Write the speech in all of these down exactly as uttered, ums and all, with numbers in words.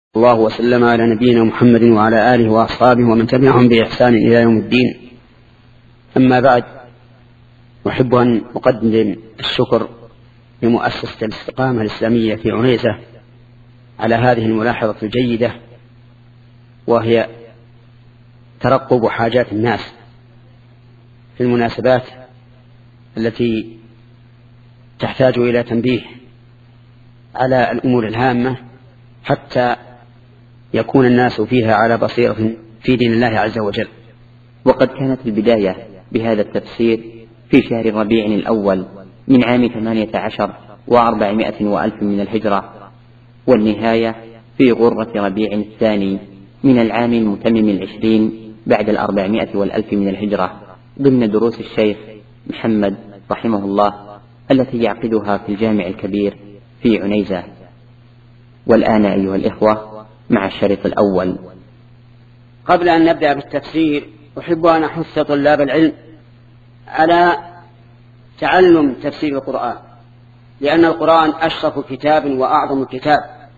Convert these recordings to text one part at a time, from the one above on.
الله وسلم على نبينا محمد وعلى آله وأصحابه ومن تبعهم بإحسان إلى يوم الدين. أما بعد، أحب أن أقدم الشكر لمؤسسة الاستقامة الإسلامية في عنيزة على هذه الملاحظة الجيدة، وهي ترقب حاجات الناس في المناسبات التي تحتاج إلى تنبيه على الأمور الهامة حتى يكون الناس فيها على بصيرة في دين الله عز وجل. وقد كانت البداية بهذا التفسير في شهر ربيع الأول من عام ثمانية عشر وأربعمائة وألف من الهجرة، والنهاية في غرة ربيع الثاني من العام المتمم العشرين بعد الأربعمائة والألف من الهجرة، ضمن دروس الشيخ محمد رحمه الله التي يعقدها في الجامع الكبير في عنيزة. والآن أيها الإخوة مع الشريط الأول. قبل أن نبدأ بالتفسير، أحب أن أحث طلاب العلم على تعلم تفسير القرآن، لأن القرآن أشرف كتاب وأعظم كتاب،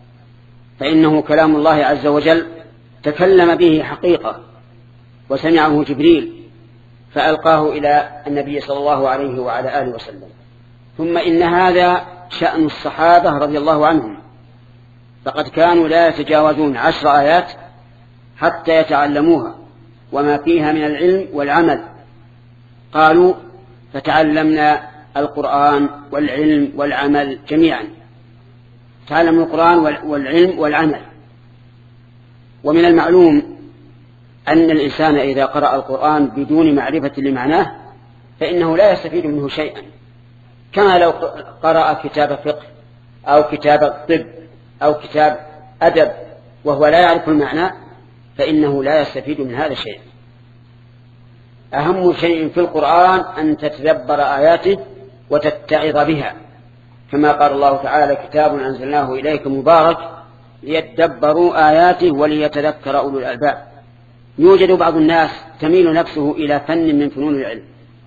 فإنه كلام الله عز وجل تكلم به حقيقة، وسمعه جبريل فألقاه إلى النبي صلى الله عليه وعلى آله وسلم. ثم إن هذا شأن الصحابة رضي الله عنهم، فقد كانوا لا يتجاوزون عشر آيات حتى يتعلموها وما فيها من العلم والعمل. قالوا فتعلمنا القرآن والعلم والعمل جميعا، تعلموا القرآن والعلم والعمل. ومن المعلوم أن الإنسان إذا قرأ القرآن بدون معرفة لمعناه فإنه لا يستفيد منه شيئا، كما لو قرأ كتاب فقه أو كتاب طب أو كتاب أدب وهو لا يعرف المعنى فإنه لا يستفيد من هذا الشيء. أهم شيء في القرآن أن تتدبر آياته وتتعظ بها، كما قال الله تعالى: كتاب أنزلناه إليك مبارك ليتدبروا آياته وليتذكر أولو الألباب. يوجد بعض الناس تميل نفسه إلى فن من فنون العلم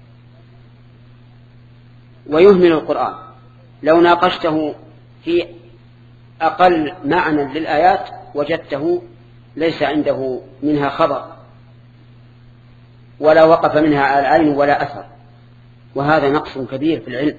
ويهمل القرآن، لو ناقشته في أقل معنى للآيات وجدته ليس عنده منها خبر ولا وقف منها على العين ولا أثر، وهذا نقص كبير في العلم.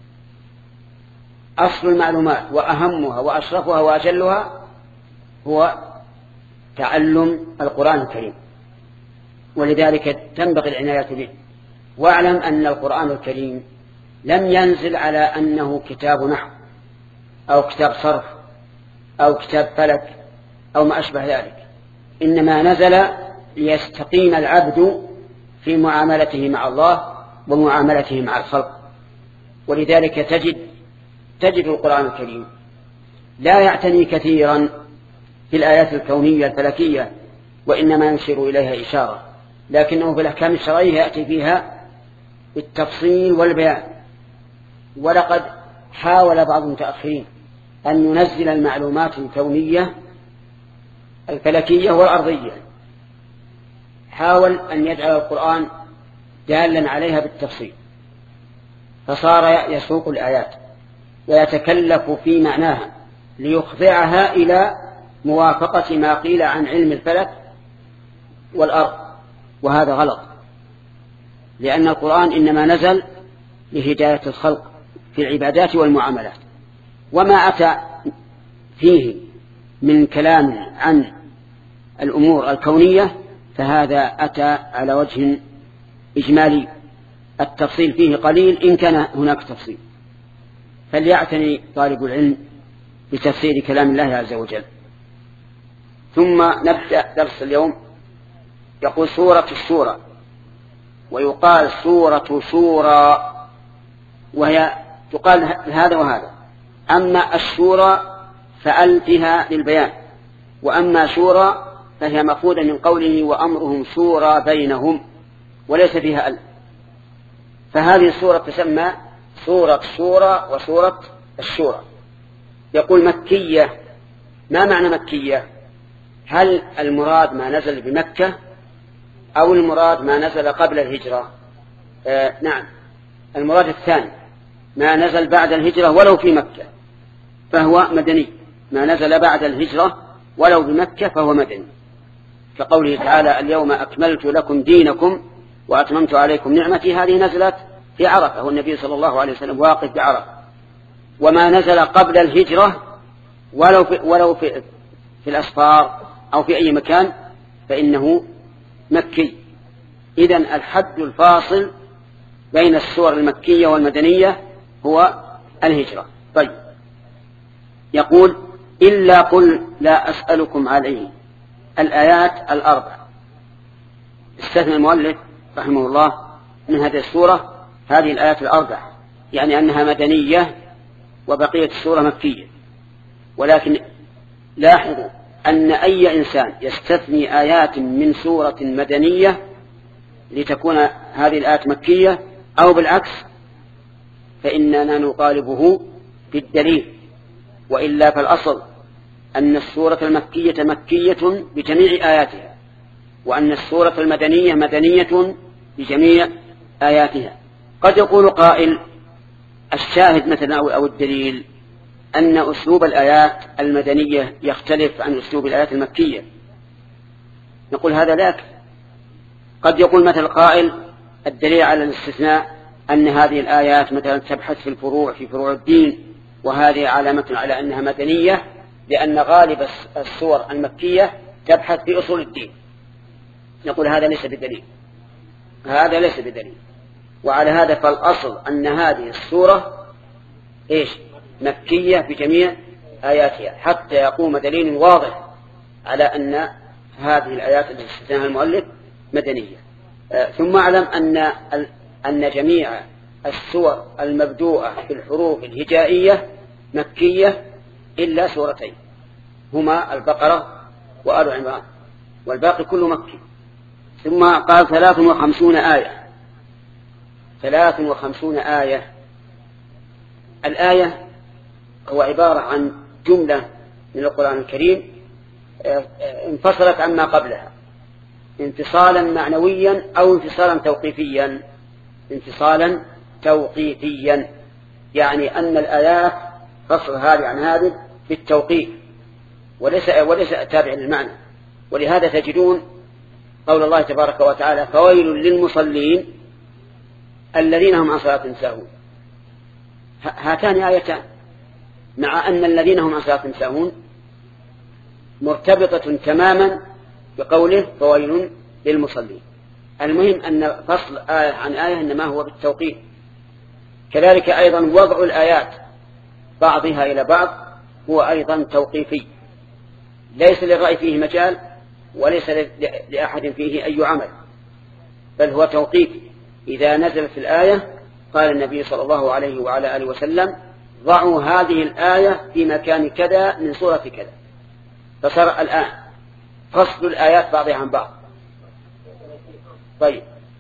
أصل المعلومات وأهمها وأشرفها وأجلها هو تعلم القرآن الكريم، ولذلك تنبغي العناية به. واعلم أن القرآن الكريم لم ينزل على أنه كتاب نحو أو كتاب صرف أو كتاب فلك أو ما أشبه ذلك، إنما نزل ليستقيم العبد في معاملته مع الله ومعاملته مع الخلق. ولذلك تجد تجد القرآن الكريم لا يعتني كثيرا في الآيات الكونية الفلكية، وإنما يشير إليها إشارة، لكنه في الأحكام الشرعية يأتي فيها بالتفصيل والبيان. ولقد حاول بعض المتأخرين أن ينزل المعلومات الكونية الفلكية والأرضية، حاول أن يجعل القرآن دالا عليها بالتفصيل، فصار يسوق الآيات ويتكلف في معناها ليخضعها إلى موافقة ما قيل عن علم الفلك والأرض، وهذا غلط، لأن القرآن إنما نزل لهداية الخلق في العبادات والمعاملات، وما أتى فيه من كلام عن الأمور الكونية فهذا أتى على وجه إجمالي، التفصيل فيه قليل إن كان هناك تفصيل. فليعتني طالب العلم بتفسير كلام الله عز وجل. ثم نبدأ درس اليوم. يقول سورة الشورى، ويقال سورة شورى، وهي تقال هذا وهذا. أما الشورى فأل فيها للبيان، وأما شورى فهي مأخوذة من قوله وأمرهم شورى بينهم، وليس فيها أل. فهذه السورة تسمى سورة الشورى وسورة الشورى. يقول مكية. ما معنى مكية؟ هل المراد ما نزل بمكة أو المراد ما نزل قبل الهجرة؟ آه نعم، المراد الثاني، ما نزل بعد الهجرة ولو في مكة فهو مدني، ما نزل بعد الهجرة ولو بمكة فهو مدني، كقوله تعالى اليوم أكملت لكم دينكم وأتممت عليكم نعمتي. هذه نزلت في عرفة والنبي صلى الله عليه وسلم واقف بعرفة. وما نزل قبل الهجرة ولو في, ولو في, في الأسفار أو في أي مكان فإنه مكي. إذن الحد الفاصل بين السور المكية والمدنية هو الهجرة. طيب، يقول إلا قل لا أسألكم عليه. الآيات الأربع استثنى المؤلف رحمه الله من هذه السورة هذه الآيات الأربع، يعني أنها مدنية وبقية السورة مكية. ولكن لاحظوا أن أي إنسان يستثني آيات من سورة مدنية لتكون هذه الآيات مكية أو بالعكس فإننا نطالبه بالدليل، وإلا فالأصل أن السورة المكية مكية بجميع آياتها، وأن السورة المدنية مدنية بجميع آياتها. قد يقول قائل الشاهد مثلا أو الدليل أن أسلوب الآيات المدنية يختلف عن أسلوب الآيات المكية. نقول هذا ذاك. قد يقول مثل قائل الدليل على الاستثناء أن هذه الآيات مثلا تبحث في الفروع في فروع الدين، وهذه علامة على أنها مدنية لأن غالب السور المكية تبحث في أصول الدين. نقول هذا ليس بدليل، هذا ليس بدليل. وعلى هذا فالأصل أن هذه السورة إيش؟ مكية بجميع آياتها، حتى يقوم دليل واضح على أن هذه الآيات التي استثناها المؤلف مدنية. آه ثم أعلم أن أن جميع السور المبدوءة بالحروف الهجائية مكية إلا سورتين هما البقرة وآل عمران، والباقي كله مكي. ثم قال ثلاث وخمسون آية. ثلاث وخمسون آية. الآية هو عبارة عن جملة من القرآن الكريم انفصلت عما قبلها انفصالا معنويا أو انفصالا توقيفيا. انفصالا توقيفيا يعني أن الآيات فصل هذه عن هذه بالتوقيف وليس, وليس تابع للمعنى. ولهذا تجدون قول الله تبارك وتعالى فويل للمصلين الذين هم عن صلاتهم ساهون. هاتان آيتان، مع أن الذين هم عن صلاتهم ساهون مرتبطة تماما بقوله فويل للمصلين. المهم أن فصل آية عن آية إنما هو بالتوقيف. كذلك أيضا وضع الآيات بعضها إلى بعض هو أيضا توقيفي، ليس للرأي فيه مجال وليس لأحد فيه أي عمل، بل هو توقيفي. إذا نزلت الآية قال النبي صلى الله عليه وعلى آله وسلم ضعوا هذه الآية في مكان كذا من سورة كذا، فصار الآن فصل الآيات بعضها عن بعض. طيب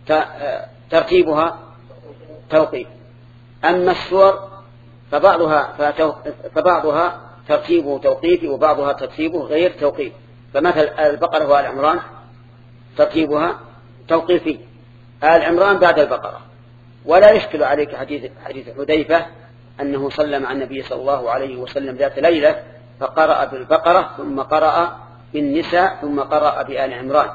ترتيبها توقيف. أما السور فبعضها, فبعضها ترتيبه توقيفي وبعضها ترتيبه غير توقيفي. فمثل البقرة وآل عمران ترتيبها توقيفي، آل عمران بعد البقرة. ولا يشكل عليك حديث, حديث حذيفة أنه صلى مع النبي صلى الله عليه وسلم ذات ليلة فقرأ بالبقرة ثم قرأ بالنساء ثم قرأ بآل عمران،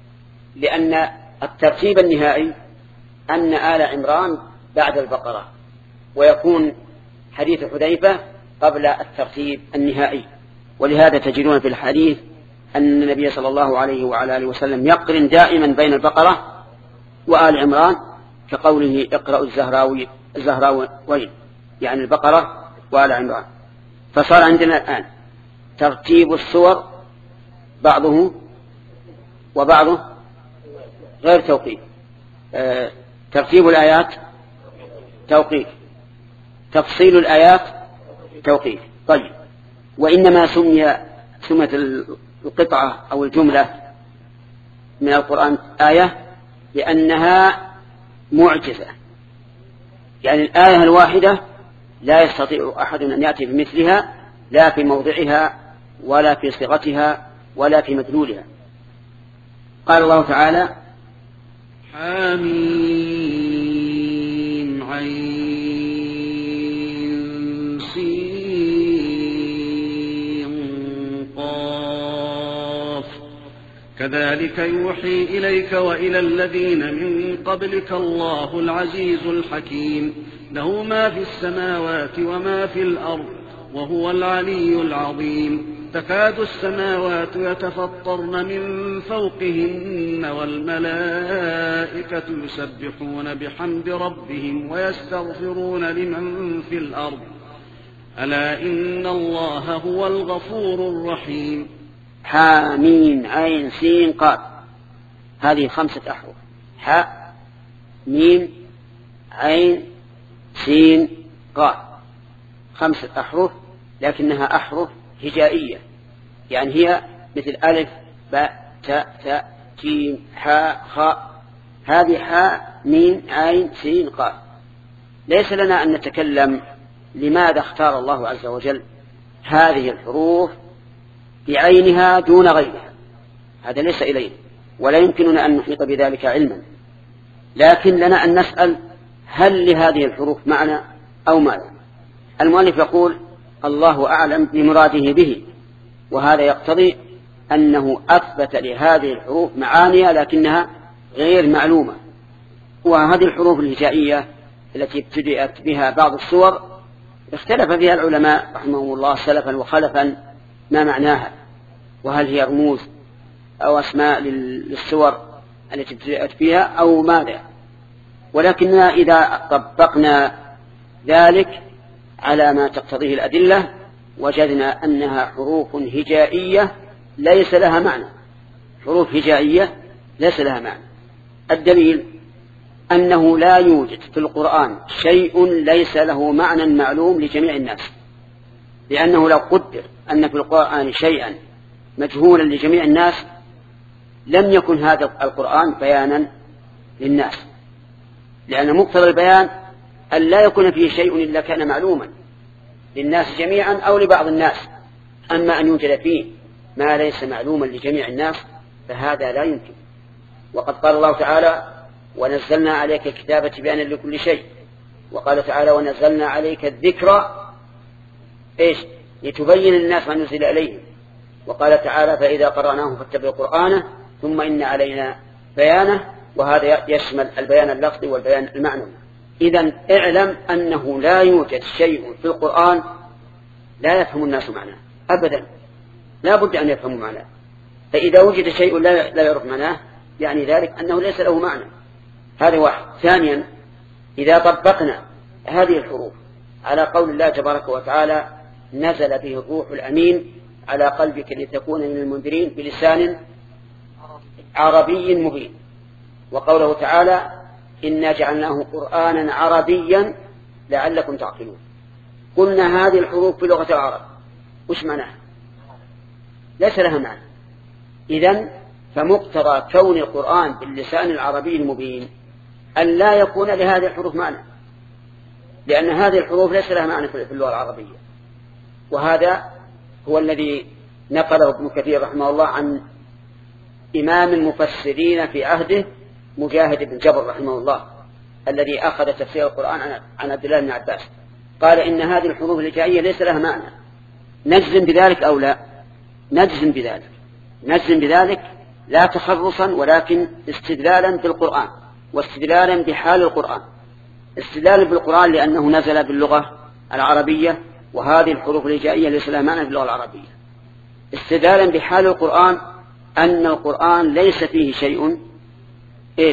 لأن الترتيب النهائي أن آل عمران بعد البقرة، ويكون حديث حذيفة قبل الترتيب النهائي. ولهذا تجدون في الحديث أن النبي صلى الله عليه وعلى آله وسلم يقرن دائما بين البقرة وآل عمران، كقوله اقرأوا الزهراوي الزهراوين، يعني البقرة وآل عمران. فصار عندنا الآن ترتيب السور بعضه وبعضه غير توقيف. آه ترتيب الآيات توقيف، تفصيل الآيات توقيف. طيب، وإنما سمي سمت القطعة أو الجملة من القرآن آية لأنها معجزة، يعني الآية الواحدة لا يستطيع أحد أن يأتي بمثلها لا في موضعها ولا في صيغتها ولا في مدلولها. قال الله تعالى حميم عين سين قاف كذلك يوحي إليك وإلى الذين من قبلك الله العزيز الحكيم له ما في السماوات وما في الأرض وهو العلي العظيم تكاد السماوات يتفطرن من فوقهن والملائكة يسبحون بحمد ربهم ويستغفرون لمن في الأرض ألا إن الله هو الغفور الرحيم. حامين عين سين قاف، هذه خمسة أحرف: حاء ميم عين سين قاف، خمسة أحرف لكنها أحرف هجائية، يعني هي مثل ألف باء تاء تاء جيم حاء خاء. هذه حاء ميم عين سين قاف. ليس لنا أن نتكلم لماذا اختار الله عز وجل هذه الحروف بعينها دون غيرها، هذا ليس إليه ولا يمكننا أن نحيط بذلك علما، لكن لنا أن نسأل هل لهذه الحروف معنى أو ماذا. المؤلف يقول الله أعلم بمراده به، وهذا يقتضي أنه أثبت لهذه الحروف معانيها لكنها غير معلومة. وهذه الحروف الهجائية التي ابتدأت بها بعض السور اختلف فيها العلماء رحمهم الله سلفا وخلفا ما معناها، وهل هي رموز أو أسماء للسور التي ابتدأت بها أو ماذا. ولكننا إذا طبقنا ذلك على ما تقتضيه الأدلة وجدنا أنها حروف هجائية ليس لها معنى، حروف هجائية ليس لها معنى. الدليل أنه لا يوجد في القرآن شيء ليس له معنى معلوم لجميع الناس، لأنه لو قدر أن في القرآن شيئا مجهولا لجميع الناس لم يكن هذا القرآن بيانا للناس، لأن مقتضى البيان أن لا يكون فيه شيء إلا كان معلوما للناس جميعا أو لبعض الناس. أما أن يوجد فيه ما ليس معلوما لجميع الناس فهذا لا يمكن. وقد قال الله تعالى ونزلنا عليك الكتاب بيانا لكل شيء، وقال تعالى ونزلنا عليك الذكر إيش لتبين الناس ما نزل إليهم، وقال تعالى فإذا قرأناه فاتبع قرآنه ثم إن علينا بيانه، وهذا يشمل البيان اللفظي والبيان المعنوي. إذن اعلم أنه لا يوجد شيء في القرآن لا يفهم الناس معناه أبدا، لا بد أن يفهموا معناه. فإذا وجد شيء لا لا يعرف معناه يعني ذلك أنه ليس له معنى. هذا واحد. ثانيا إذا طبقنا هذه الحروف على قول الله تبارك وتعالى نزل به الروح الأمين على قلبك لتكون من المنذرين بلسان عربي مبين، وقوله تعالى إنا جعلناه قرآنا عربيا لعلكم تعقلون، قلنا هذه الحروف في لغة العرب وش معناها؟ ليس لها معنى. إذن فمقتضى كون القرآن باللسان العربي المبين أن لا يكون لهذه الحروف معنى، لأن هذه الحروف ليس لها معنى في اللغة العربية. وهذا هو الذي نقله ابن كثير رحمه الله عن إمام المفسرين في عهده مجاهد بن جبر رحمه الله الذي أخذ تفسير القرآن عن عبد الله بن عباس، قال إن هذه الحروف الهجائية ليس لها معنى. نجزم بذلك أو لا؟ نجزم بذلك، نجزم بذلك لا تخرصا ولكن استدلالا بالقرآن واستدلالا بحال القرآن. استدلالا بالقرآن لأنه نزل باللغة العربية وهذه الحروف الهجائية ليس لها معنى في اللغة العربية. استدلالا بحال القرآن أن القرآن ليس فيه شيء إيش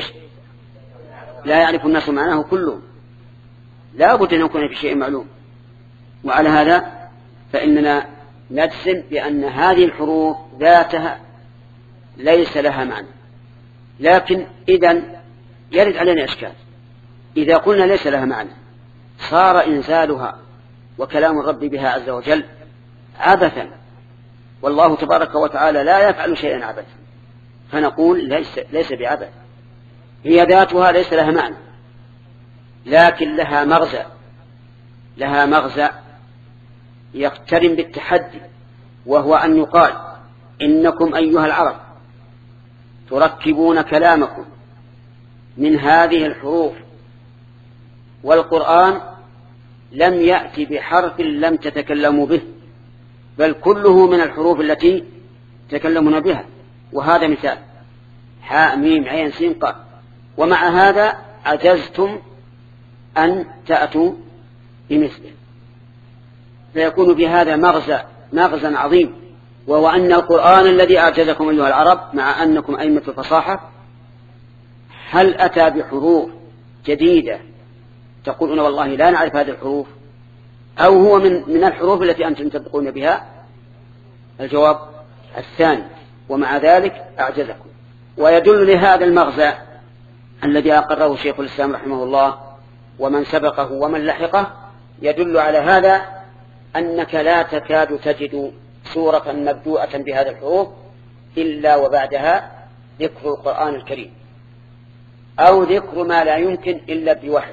لا يعرف الناس معناه كله، لا بد أن يكون في شيء معلوم. وعلى هذا فإننا نجزم بأن هذه الحروف ذاتها ليس لها معنى. لكن إذن يرد علينا إشكال، إذا قلنا ليس لها معنى صار إنزالها وكلام الرب بها عز وجل عبثا، والله تبارك وتعالى لا يفعل شيئا عبثا، فنقول ليس, ليس بعبث، هي ذاتها ليس لها معنى لكن لها مغزى، لها مغزى يقترن بالتحدي، وهو أن يقال إنكم أيها العرب تركبون كلامكم من هذه الحروف، والقرآن لم يأتي بحرف لم تتكلموا به، بل كله من الحروف التي تكلمون بها، وهذا مثال حاء ميم عين سين قاف، ومع هذا عجزتم أن تأتوا بمثله، فيكون بهذا مغزى مغزى عظيم، وهو أن القرآن الذي أعجزكم أيها العرب مع أنكم أئمة الفصاحة هل أتى بحروف جديدة تقولون والله لا نعرف هذه الحروف، أو هو من من الحروف التي أنتم تنطقون بها؟ الجواب الثاني، ومع ذلك أعجزكم. ويدل لهذا المغزى الذي أقره شيخ الإسلام رحمه الله ومن سبقه ومن لحقه، يدل على هذا أنك لا تكاد تجد سورة مبدوءة بهذه الحروف إلا وبعدها ذكر القرآن الكريم أو ذكر ما لا يمكن إلا بوحي.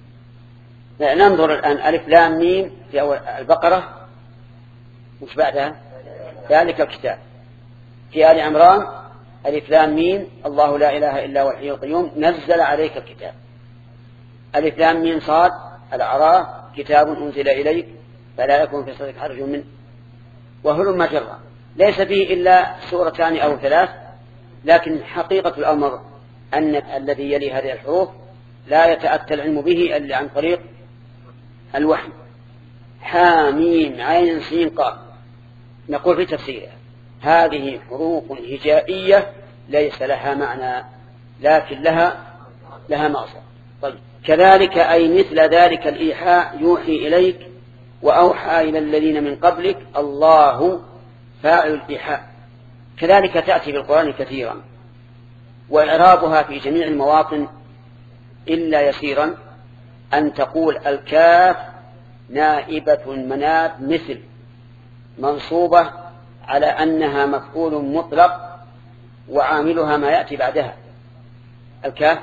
ننظر الآن ألف لام ميم في أول البقرة، مش بعدها ذلك الكتاب. في آل عمران ألف لام ميم الله لا إله إلا هو الحي القيوم نزل عليك الكتاب. ألف لام ميم صاد الأعراف كتاب أنزل إليك فلا يكون في صدرك حرج منه. وهلم جرا، ليس فيه إلا سورتان أو ثلاث، لكن حقيقة الأمر أن الذي يلي هذه الحروف لا يتأتى العلم به إلا عن طريق الوحي. حاميم عين سين قاف، نقول في تفسيرها هذه حروف هجائية ليس لها معنى لكن لها لها مغزى. طيب كذلك أي مثل ذلك الإيحاء يوحي إليك وأوحى إلى الذين من قبلك الله فاعل الإيحاء، كذلك تأتي بالقرآن كثيرا، وإعرابها في جميع المواطن إلا يسيرا أن تقول الكاف نائبة مناب مثل منصوبة على أنها مفعول مطلق وعاملها ما يأتي بعدها. الكاف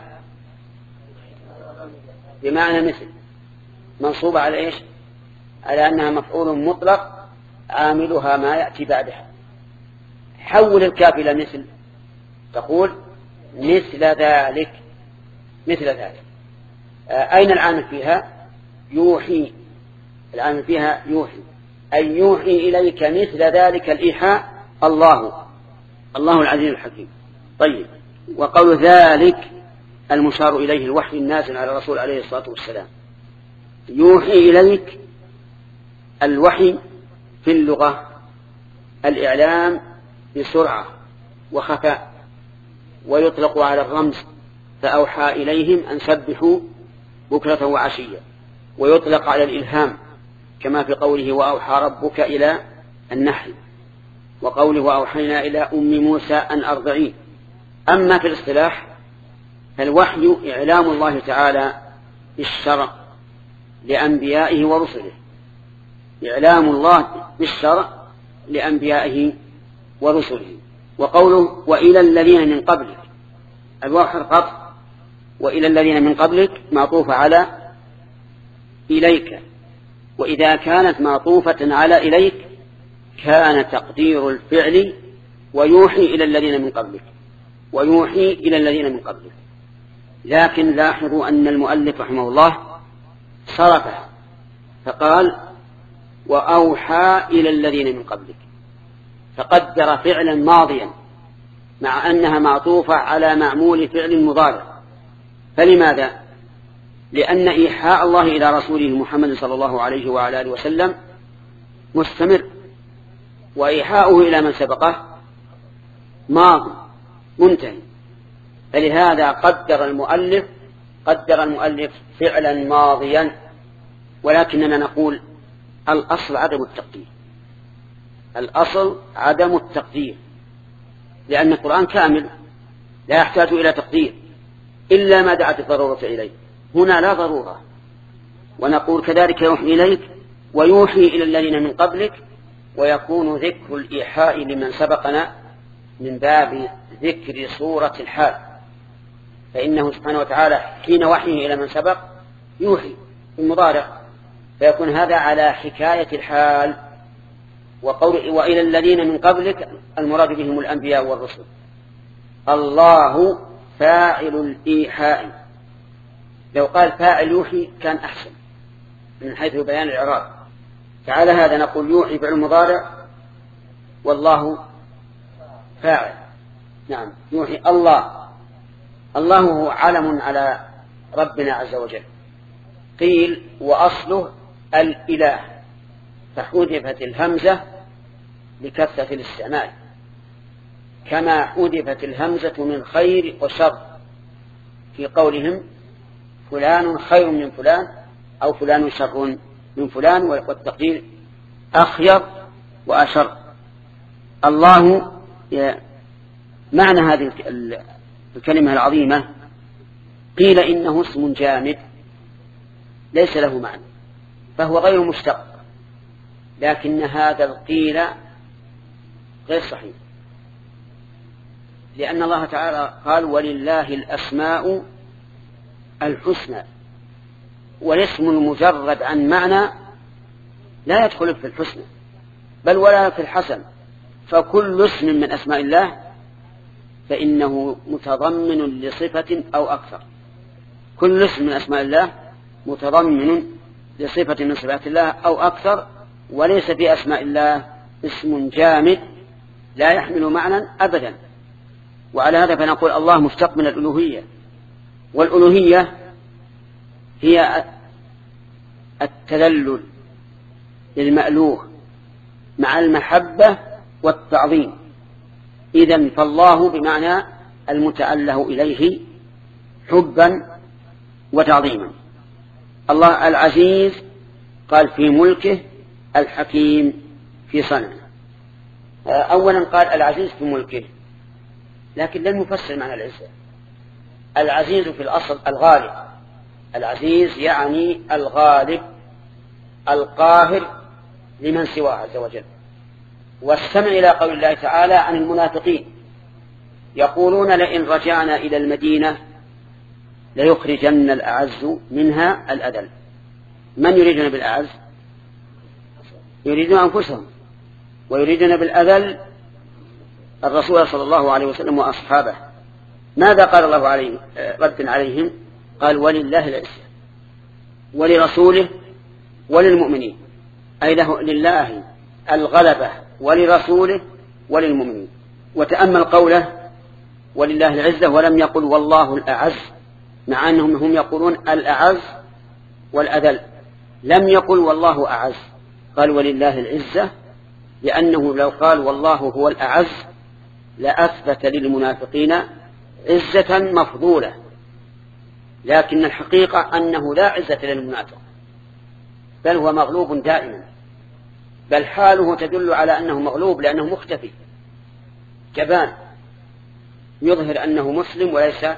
بمعنى مثل منصوبة على إيش؟ على أنها مفعول مطلق عاملها ما يأتي بعدها. حول الكاف إلى مثل، تقول مثل ذلك مثل ذلك. أين العامل فيها؟ يوحي، العامل فيها يوحي، أي يوحي إليك مثل ذلك الإيحاء الله الله العزيز الحكيم. طيب وقول ذلك المشار إليه الوحي النازل على الرسول عليه الصلاة والسلام. يوحي إليك الوحي في اللغة الإعلام بسرعة وخفاء، ويطلق على الرمز فأوحى إليهم أن سبحوا بكرة وعشية، ويطلق على الإلهام كما في قوله وأوحى ربك إلى النحل، وقوله وأوحينا إلى أم موسى أن أرضعيه. أما في الاصطلاح فالوحي إعلام الله تعالى بالشرع لأنبيائه ورسله، إعلام الله بالشرع لأنبيائه ورسله. وقوله وإلى الذين من قبلك، الواو حرف عطف، وإلى الذين من قبلك معطوفة على إليك، وإذا كانت معطوفة على إليك كان تقدير الفعل ويوحي إلى الذين من قبلك ويوحي إلى الذين من قبلك. لكن لاحظوا أن المؤلف رحمه الله صرفه فقال وأوحى إلى الذين من قبلك، فقدر فعلا ماضيا مع أنها معطوفة على معمول فعل مضارع. فلماذا؟ لأن إيحاء الله إلى رسوله محمد صلى الله عليه وعلى آله وسلم مستمر، وإيحاؤه إلى من سبقه ماضي منتهي. فلهذا قدر المؤلف قدر المؤلف فعلا ماضيا. ولكننا نقول الأصل عدم التقدير، الأصل عدم التقدير، لأن القرآن كامل لا يحتاج إلى تقدير إلا ما دعت الضرورة إليه. هنا لا ضرورة، ونقول كذلك يوحي إليك ويوحي إلى الذين من قبلك، ويكون ذكر الإيحاء لمن سبقنا من باب ذكر صورة الحال، فإنه سبحانه وتعالى حين وحيه إلى من سبق يوحي في المضارع، فيكون هذا على حكاية الحال. وقول وإلى الذين من قبلك المراد بهم الأنبياء والرسل. الله فاعل الإيحاء، لو قال فاعل يوحي كان أحسن من حيث بيان الإعراب. فعلى هذا نقول يوحي فعل مضارع والله فاعل، نعم يوحي الله. الله هو علم على ربنا عز وجل. قيل وأصله الإله، فحذفت الهمزة لكثرة الاستعمال، كما حذفت الهمزة من خير وشر في قولهم فلان خير من فلان أو فلان شر من فلان، والتقدير أخير وأشر. الله معنى هذه الكلمة العظيمة قيل إنه اسم جامد ليس له معنى، فهو غير مشتق، لكن هذا القيل غير صحيح، لأن الله تعالى قال ولله الأسماء الحسنى، والاسم المجرد عن معنى لا يدخل في الحسنى بل ولا في الحسن، فكل اسم من أسماء الله فإنه متضمن لصفة أو أكثر. كل اسم من أسماء الله متضمن لصفة من صفات الله أو أكثر، وليس في أسماء الله اسم جامد لا يحمل معنى أبدا. وعلى هذا فنقول الله مشتق من الألوهية، والألوهية هي التذلل للمألوه مع المحبة والتعظيم. إذن فالله بمعنى المتأله إليه حبا وتعظيما. الله العزيز قال في ملكه، الحكيم في صنعه. أولا قال العزيز في ملكه، لكن لم يفسر معنى العزة. العزيز في الأصل الغالب، العزيز يعني الغالب القاهر لمن سواه عز وجل. واستمع إلى قول الله تعالى عن المنافقين يقولون لئن رجعنا إلى المدينة ليخرجن الأعز منها الأذل. من يريدون بالأعز؟ يريدون أنفسهم، ويريدون بالأذل الرسول صلى الله عليه وسلم وأصحابه. ماذا قال الله عليه رد عليهم؟ قال ولله العزة ولرسوله وللمؤمنين، أي له لله الغلبة ولرسوله وللمؤمنين. وتأمل قوله ولله العزة ولم يقل والله الأعز، مع أنهم هم يقولون الأعز والأذل، لم يقل والله أعز، قال ولله العزة، لأنه لو قال والله هو الأعز لأثبت للمنافقين عزة مفضولة، لكن الحقيقة أنه لا عزة للمنافق، بل هو مغلوب دائما، بل حاله تدل على أنه مغلوب، لأنه مختفي جبان يظهر أنه مسلم وليس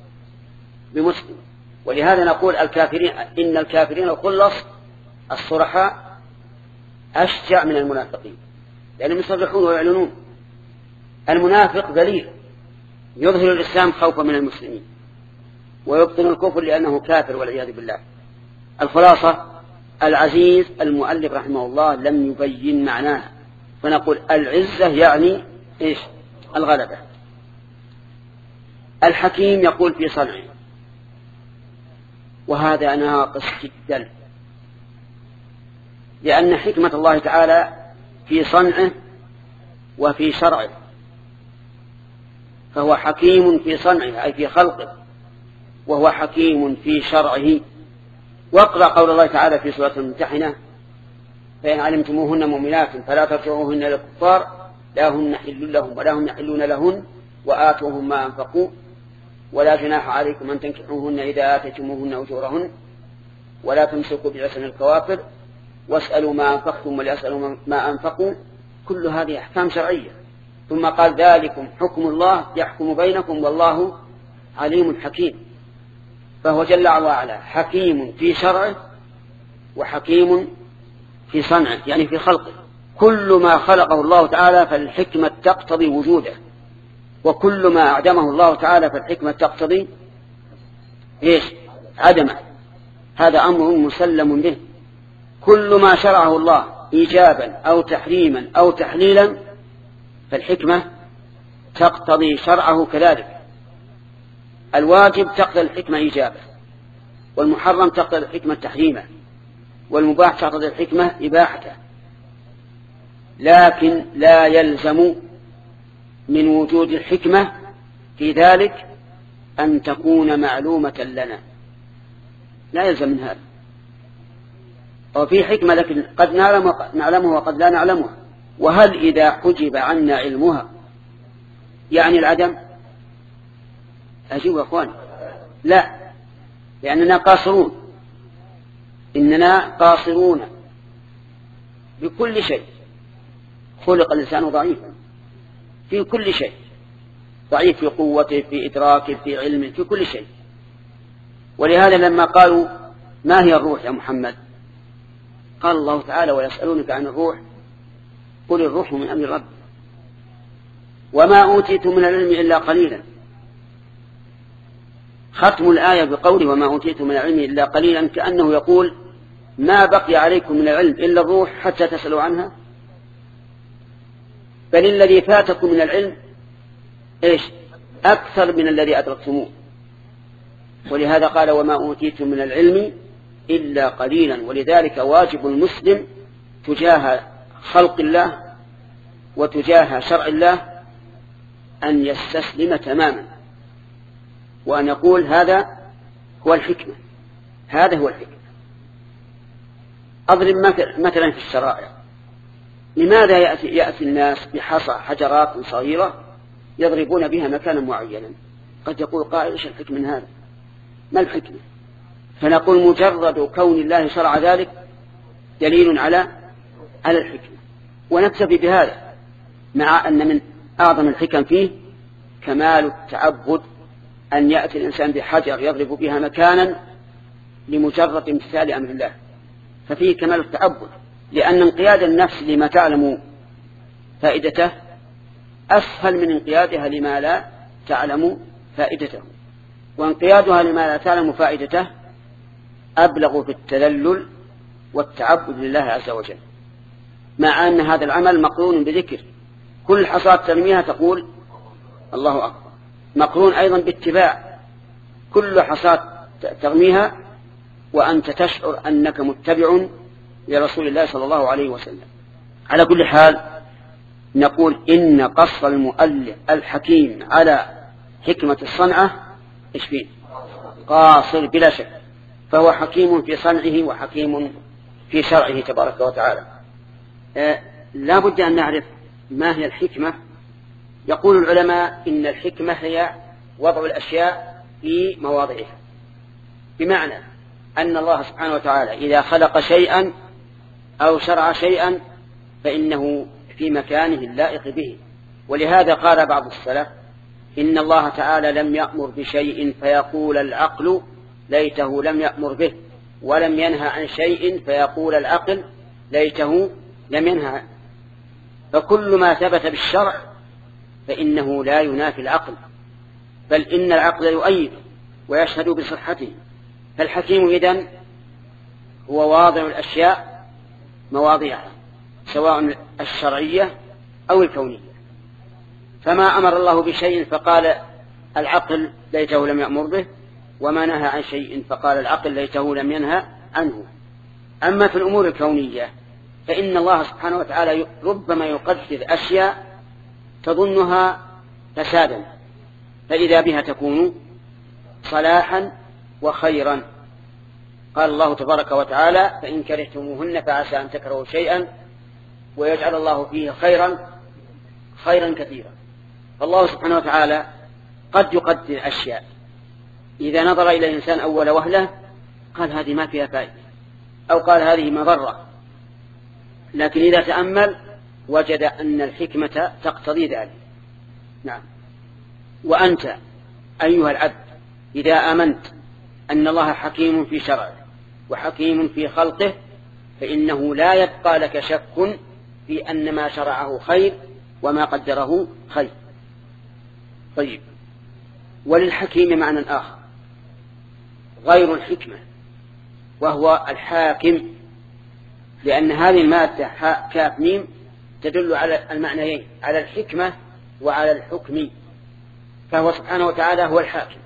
بمسلم. ولهذا نقول الكافرين إن الكافرين الخلص الصرحاء أشجع من المنافقين، لأنهم يصرحون ويعلنون. المنافق ذليل يظهر الإسلام خوفا من المسلمين، ويبطن الكفر لأنه كافر والعياذ بالله. الخلاصة العزيز المؤلف رحمه الله لم يبين معناها، فنقول العزة يعني إيش؟ الغلبة. الحكيم يقول في صنعه، وهذا ناقص جدا، لأن حكمة الله تعالى في صنعه وفي شرعه، فهو حكيم في صنعه أي في خلقه، وهو حكيم في شرعه. واقرأ قول الله تعالى في سورة الممتحنة فإن علمتموهن مؤمنات فلا ترجعوهن إلى الكفار لا هن حل لهم ولا هم يحلون لهن وآتوهم ما أنفقوا ولا جناح عليكم أن تنكحوهن إذا آتيتموهن أجورهن ولا تمسكوا بعصم الكوافر واسألوا ما أنفقتم وليسألوا ما أنفقوا. كل هذه أحكام شرعية. ثم قال ذلكم حكم الله يحكم بينكم والله عليم حكيم. فهو جل وعلا حكيم في شرعه وحكيم في صنعه، يعني في خلقه. كل ما خلقه الله تعالى فالحكمة تقتضي وجوده، وكل ما أعدمه الله تعالى فالحكمة تقتضي إيش؟ عدمه. هذا أمر مسلم به. كل ما شرعه الله إيجابا أو تحريما أو تحليلا فالحكمة تقتضي شرعه كذلك. الواجب تقتضي الحكمة إيجابه، والمحرم تقتضي الحكمة تحريمه، والمباح تقتضي الحكمة إباحته. لكن لا يلزم من وجود الحكمة في ذلك أن تكون معلومة لنا، لا يلزم من هذا. وفي حكمة لكن قد نعلمها وقد لا نعلمها. وهل إذا حجب عنا علمها يعني العدم؟ أجيب يا أخوان، لا، لأننا قاصرون، إننا قاصرون بكل شيء. خلق الإنسان ضعيفا في كل شيء، ضعيف في قوته، في إدراكه، في علمه، في كل شيء. ولهذا لما قالوا ما هي الروح يا محمد، قال الله تعالى ويسألونك عن الروح قل الروح من أمر رب وما أوتيت من العلم إلا قليلا. ختم الآية بقوله وما أوتيت من العلم إلا قليلا، كأنه يقول ما بقي عليكم من العلم إلا الروح حتى تسألوا عنها. بل الذي فاتكم من العلم إيش؟ أكثر من الذي أدركتموه. ولهذا قال وما أوتيتم من العلم إلا قليلا. ولذلك واجب المسلم تجاه خلق الله وتجاه شرع الله أن يستسلم تماما، وأن يقول هذا هو الحكمة، هذا هو الحكمة. أضرب مثلا في الشرائع، لماذا يأتي, يأتي الناس بحصى حجرات صغيرة يضربون بها مكانا معينا؟ قد يقول قائل إيش الحكمة من هذا؟ ما الحكمة؟ فنقول مجرد كون الله شرع ذلك دليل على على الحكمة، ونكتفي بهذا، مع أن من أعظم الحكم فيه كمال التعبد، أن يأتي الإنسان بحجر يضرب بها مكانا لمجرد امتثال أمر الله، ففيه كمال التعبد، لأن انقياد النفس لما تعلم فائدته أسهل من انقيادها لما لا تعلم فائدته، وانقيادها لما لا تعلم فائدته أبلغ في التذلل والتعبد لله عز وجل، مع أن هذا العمل مقرون بذكر، كل حصاة ترميها تقول الله أكبر، مقرون أيضا باتباع، كل حصاة ترميها وأنت تشعر أنك متبع لرسول الله صلى الله عليه وسلم. على كل حال نقول إن قص المؤلف الحكيم على حكمة الصنعة إيش فيه؟ قاصر بلا شك، فهو حكيم في صنعه وحكيم في شرعه تبارك وتعالى. آه لا بد أن نعرف ما هي الحكمة. يقول العلماء إن الحكمة هي وضع الأشياء في مواضعها، بمعنى أن الله سبحانه وتعالى إذا خلق شيئا أو شرع شيئا فإنه في مكانه اللائق به. ولهذا قال بعض السلف إن الله تعالى لم يأمر بشيء فيقول العقل ليته لم يأمر به، ولم ينهى عن شيء فيقول العقل ليته لم ينهى. فكل ما ثبت بالشرع فإنه لا ينافي العقل، بل إن العقل يؤيد ويشهد بصحته. فالحكيم إذن هو واضع الأشياء مواضعها، سواء الشرعية أو الكونية. فما أمر الله بشيء فقال العقل ليته لم يأمر به، وما نهى عن شيء فقال العقل ليته لم ينهى عنه. أما في الأمور الكونية فإن الله سبحانه وتعالى ربما يقدر أشياء تظنها فسادا فإذا بها تكون صلاحا وخيرا. قال الله تبارك وتعالى فإن كرهتموهن فعسى أن تكرهوا شيئا ويجعل الله فيه خيرا خيرا كثيرا. فالله سبحانه وتعالى قد يقدر أشياء إذا نظر إلى الإنسان أول وهلة قال هذه ما فيها فائدة، أو قال هذه مضرة، لكن إذا تأمل وجد أن الحكمة تقتضي ذلك. نعم. وأنت أيها العبد إذا آمنت أن الله حكيم في شرعه وحكيم في خلقه فإنه لا يبقى لك شك في أن ما شرعه خير وما قدره خير. طيب، وللحكيم معنى آخر غير الحكمة وهو الحاكم، لأن هذه المادة حاء كاف ميم تدل على المعنيين، على الحكمة وعلى الحكم. فهو سبحانه وتعالى هو الحاكم،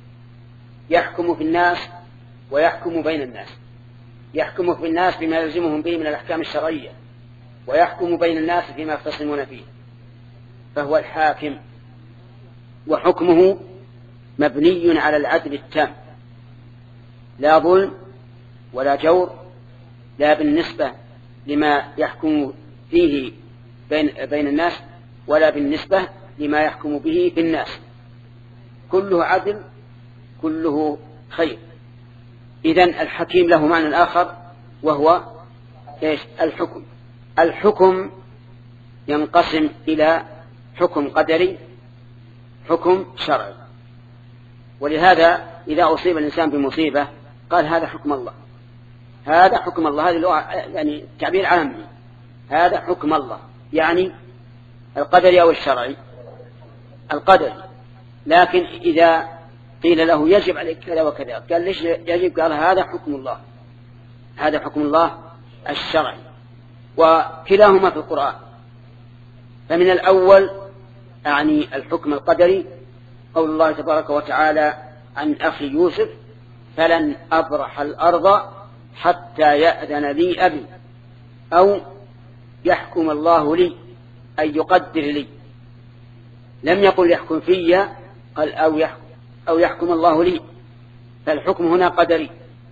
يحكم في الناس ويحكم بين الناس، يحكم في الناس بما يلزمهم به من الأحكام الشرعية، ويحكم بين الناس فيما يختصمون فيه، فهو الحاكم. وحكمه مبني على العدل التام، لا ظلم ولا جور، لا بالنسبة لما يحكم فيه بين, بين الناس ولا بالنسبة لما يحكم به في الناس، كله عدل كله خير. إذن الحكيم له معنى آخر وهو إيش؟ الحكم. الحكم ينقسم إلى حكم قدري، حكم شرعي. ولهذا إذا أصيب الإنسان بمصيبة قال هذا حكم الله، هذا حكم الله، هذه اللغة يعني تعبير عامي، هذا حكم الله، يعني القدري أو الشرعي؟ القدري. لكن إذا قيل له يجب عليك كذا وكذا قال ليش يجب؟ قال هذا حكم الله، هذا حكم الله الشرعي، وكلاهما في القرآن. فمن الأول أعني الحكم القدري قول الله تبارك وتعالى عن أخي يوسف فلن أبرح الأرض حتى يأذن لي أبي أو يحكم الله لي أي يقدر لي، لم يقل يحكم في، قال أو يحكم, أو يحكم الله لي، فالحكم هنا قدري.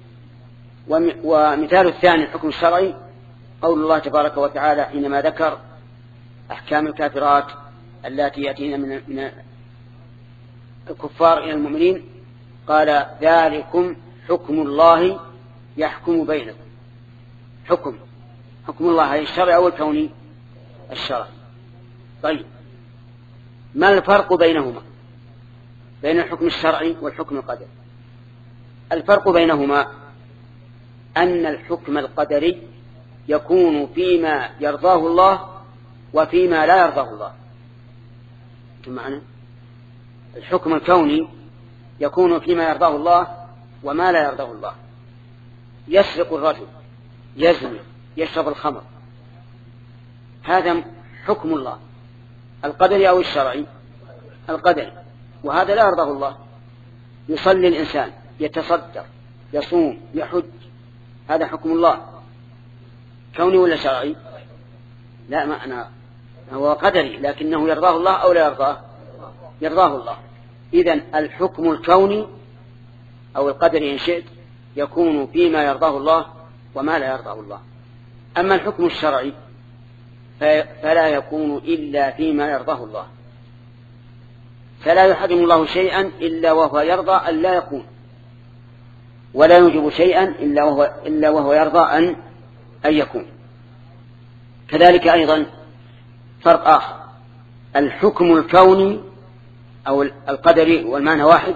ومثال الثاني الحكم الشرعي قول الله تبارك وتعالى حينما ذكر أحكام الكافرات التي يأتين من, من الكفار إلى المؤمنين قال ذلكم حكم الله يحكم بينكم. حكم حكم الله الشرعي أو الكوني؟ الشرعي. طيب ما الفرق بينهما، بين الحكم الشرعي والحكم القدري؟ الفرق بينهما أن الحكم القدري يكون فيما يرضاه الله وفيما لا يرضاه الله. معنا الحكم الكوني يكون فيما يرضاه الله وما لا يرضاه الله، يسرق الرجل، يزني، يشرب الخمر، هذا حكم الله القدري أو الشرعي؟ القدري، وهذا لا يرضاه الله. يصلي الإنسان، يتصدق، يصوم، يحج، هذا حكم الله كوني ولا شرعي؟ لا، معنى هو قدري لكنه يرضاه الله أو لا يرضاه؟ يرضاه الله. إذن الحكم الكوني أو القدري إن شئت يكون فيما يرضاه الله وما لا يرضاه الله. أما الحكم الشرعي فلا يكون إلا فيما يرضاه الله، فلا يحرم الله شيئا إلا وهو يرضى أن لا يكون، ولا يوجب شيئا إلا وهو, إلا وهو يرضى أن, أن يكون. كذلك أيضا فرق آخر، الحكم الكوني أو القدري والمعنى واحد،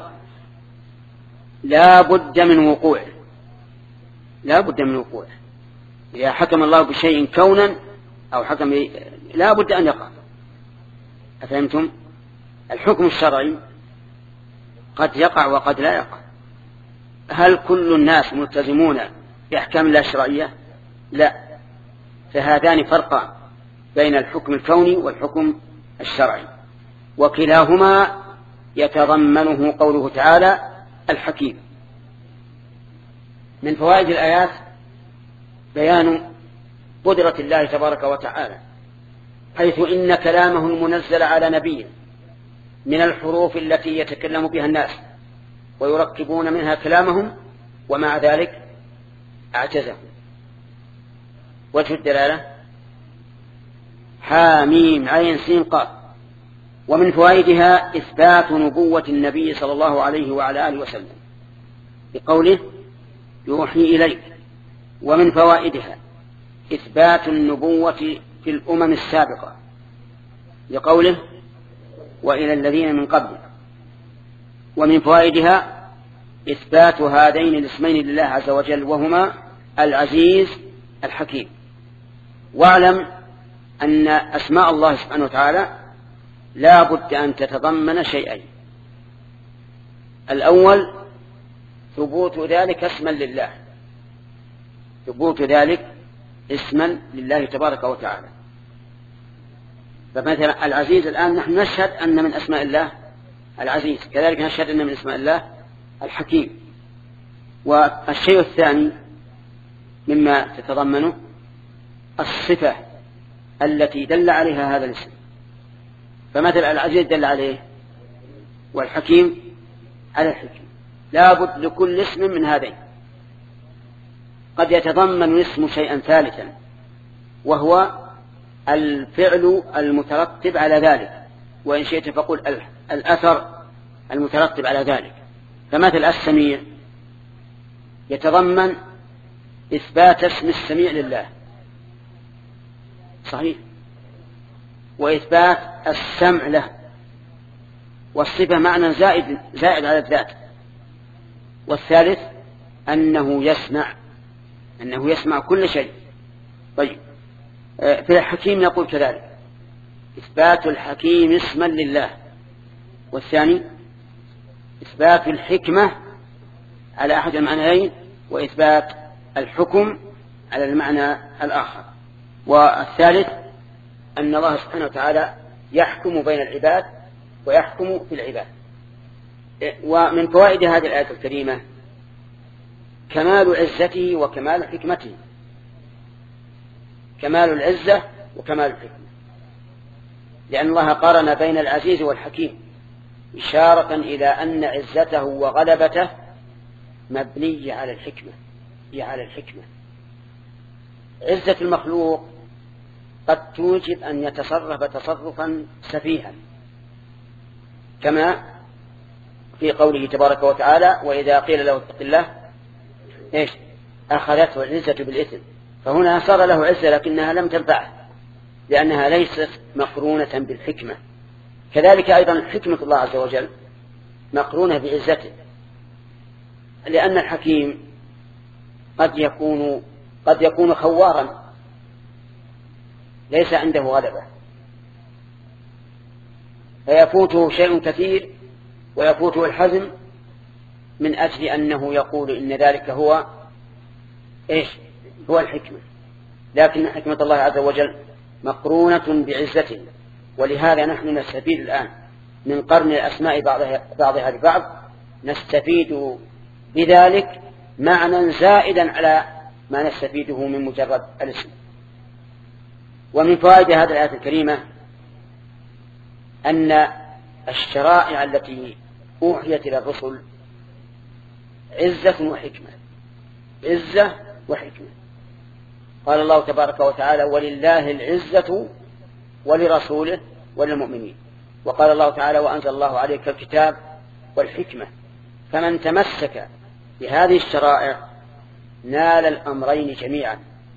لا بد من وقوعه، لا بد من وقوعه. إذا حكم الله بشيء كونا أو حكم لا بد أن يقع. أفهمتم؟ الحكم الشرعي قد يقع وقد لا يقع. هل كل الناس ملتزمون بأحكام الله الشرعية؟ لا. فهذان فرقان بين الحكم الكوني والحكم الشرعي، وكلاهما يتضمنه قوله تعالى الحكيم. من فوائد الآيات بيان قدرة الله تبارك وتعالى، حيث إن كلامه المنزل على نبيه من الحروف التي يتكلم بها الناس ويركبون منها كلامهم ومع ذلك أعجزهم. وجه الدلالة حاميم عين سين قاف. ومن فوائدها إثبات نبوة النبي صلى الله عليه وعلى آله وسلم بقوله يوحي إليك. ومن فوائدها إثبات النبوة في الأمم السابقة بقوله وإلى الذين من قبل. ومن فوائدها إثبات هذين الاسمين لله عز وجل وهما العزيز الحكيم. واعلم أن أسماء الله سبحانه وتعالى لا بد أن تتضمن شيئين: الأول ثبوت ذلك اسما لله، ثبوت ذلك اسما لله تبارك وتعالى. فمثلا العزيز الآن نحن نشهد أن من أسماء الله العزيز، كذلك نشهد أن من أسماء الله الحكيم. والشيء الثاني مما تتضمنه الصفة التي دل عليها هذا الاسم. فمثل العزيز دل عليه والحكيم على الحكمة. لا بد لكل اسم من هذين. قد يتضمن الاسم شيئا ثالثا وهو الفعل المترتب على ذلك، وإن شئت فقل الأثر المترتب على ذلك. فمثل السميع يتضمن إثبات اسم السميع لله، صحيح، وإثبات السمع له، والصفة معنى زائد, زائد على الذات. والثالث أنه يسمع أنه يسمع كل شيء. طيب، في الحكيم نقول كذلك إثبات الحكيم اسما لله، والثاني إثبات الحكمة على أحد المعنيين، وإثبات الحكم على المعنى الآخر. والثالث أن الله سبحانه وتعالى يحكم بين العباد ويحكم في العباد. ومن فوائد هذه الآية الكريمة كمال عزته وكمال حكمته، كمال العزة وكمال الحكمة، لأن الله قارن بين العزيز والحكيم إشارة إلى أن عزته وغلبته مبنية على الحكمة، هي على الحكمة. عزة المخلوق قد توجب أن يتصرف تصرفا سفيها، كما في قوله تبارك وتعالى وإذا قيل له اتق الله إيش أخذته العزة بالإثم. فهنا صار له عزة لكنها لم تنفعه لأنها ليست مقرونة بالحكمة. كذلك أيضا حكمة الله عز وجل مقرونة بعزته، لأن الحكيم قد يكون قد يكون خوارا ليس عنده غلبة، فيفوته شيء كثير ويفوته الحزم من أجل أنه يقول إن ذلك هو إيش هو الحكمة. لكن حكمة الله عز وجل مقرونة بعزته، ولهذا نحن نستفيد الآن من قرن الأسماء بعضها, بعضها لبعض، نستفيد بذلك معنى زائدا على ما نستفيده من مجرد الاسم. ومن فوائد هذه الآية الكريمة أن الشرائع التي أوحيت إلى الرسل عزة وحكمة، عزة وحكمة. قال الله تبارك وتعالى ولله العزة ولرسوله وللمؤمنين. وقال الله تعالى وأنزل الله عليك الكتاب والحكمة. فمن تمسك بهذه الشرائع نال الأمرين جميعا،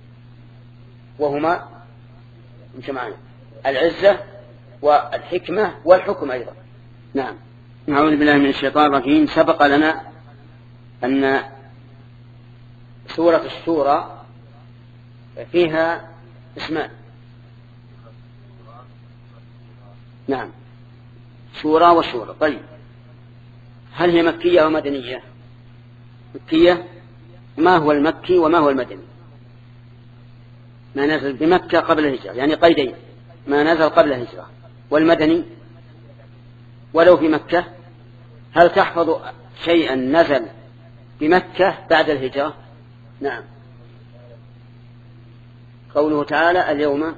وهما معنا العزة والحكمة والحكم أيضا. نعم. نعوذ بالله من الشيطان الرجيم. سبق لنا أن سورة الشورى فيها اسمان. نعم، شورى وشورى. طيب، هل هي مكية ومدنية؟ مكية. ما هو المكي وما هو المدني؟ ما نزل بمكة قبل الهجرة، يعني قيدين، ما نزل قبل الهجرة. والمدني ولو في مكة. هل تحفظ شيئا نزل بمكة بعد الهجرة؟ نعم. قوله تعالى اليوم،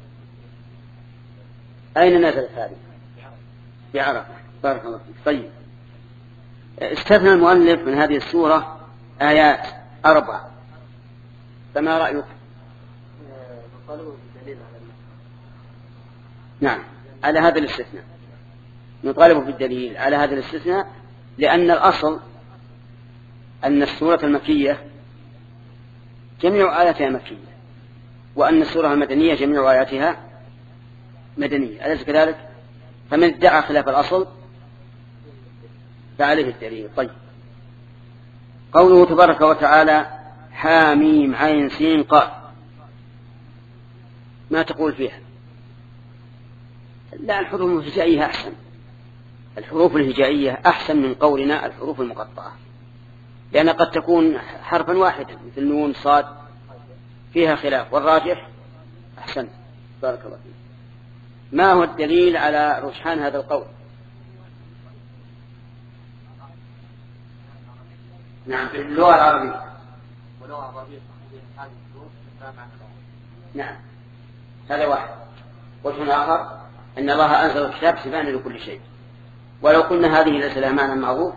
أين نزلت هذه؟ بعرفة. بارك الله فيك. طيب، استثنى المؤلف من هذه السورة آيات أربع، فما رأيك؟ نعم، على هذا الاستثناء نطالب بالدليل على هذا الاستثناء، لأن الأصل أن السورة المكية جميع آياتها مكية، وأن السورة المدنية جميع آياتها مدنية، أليس كذلك؟ فمن ادعى خلاف الأصل فعليه الدليل. طيب، قوله تبارك وتعالى حاميم عين سين قاف، ما تقول فيها؟ لا، الحروف الهجائية أحسن، الحروف الهجائية أحسن من قولنا الحروف المقطعة، لأن قد تكون حرفا واحدا مثل نون صاد فيها خلاف، والراجح أحسن. بارك الله فيك. ما هو الدليل على رجحان هذا القول؟ نعم، في اللغة العربية. واللغة العربية هذه الحروف نعم، هذا واحد. وجه آخر أن الله أنزل الكتاب سبحانه لكل شيء، ولو قلنا هذه ليس لها معنى معروف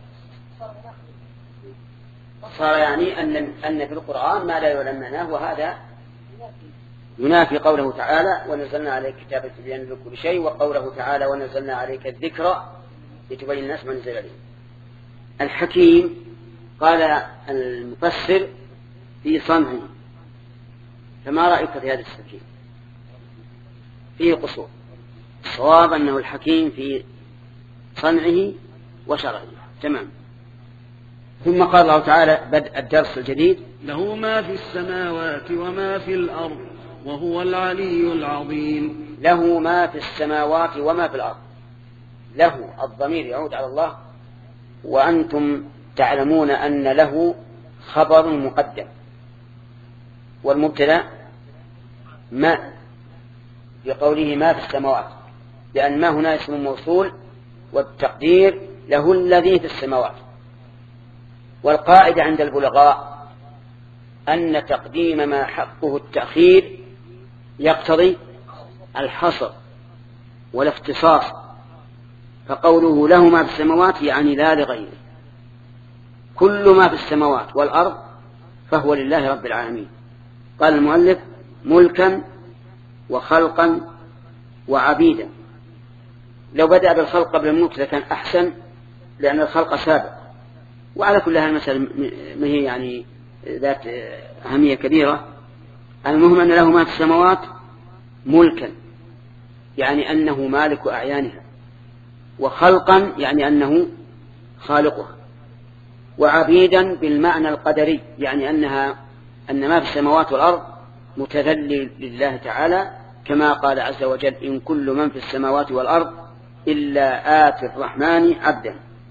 صار يعني أن أن في القرآن ما لا يعلم معناه، وهذا ينافي قوله تعالى ونزلنا عليك كتابا تبيانا لكل شيء، وقوله تعالى ونزلنا عليك الذكر لتبين الناس ما نزل عليه. الحكيم قال المفسر في صنعه، فما رأيك في هذا الحكيم؟ فيه قصور. الصواب أنه الحكيم في صنعه وشرعه. تمام. ثم قال الله تعالى بدء الدرس الجديد: له ما في السماوات وما في الأرض وهو العلي العظيم. له ما في السماوات وما في الأرض. له الضمير يعود على الله، وأنتم تعلمون أن له خبر مقدم، والمبتدأ ما في قوله ما في السماوات، لأن ما هنا اسم موصول، والتقدير له الذي في السماوات. والقاعدة عند البلغاء أن تقديم ما حقه التأخير يقتضي الحصر والاختصاص، فقوله له ما في السماوات يعني لا لغيره. كل ما في السماوات والأرض فهو لله رب العالمين. قال المؤلف: ملكا وخلقا وعبيدا. لو بدأ بالخلق قبل الملك لكان أحسن، لأن الخلق سابق. وعلى كل هذه المسألة ما هي يعني ذات أهمية كبيرة. المهم أن له ما في السماوات ملكا يعني أنه مالك أعيانها، وخلقا يعني أنه خالقها، وعبيدا بالمعنى القدري يعني أنها أن ما في السماوات والأرض متذلل لله تعالى، كما قال عز وجل: إن كل من في السماوات والأرض إلا آتي الرحمن عبدا.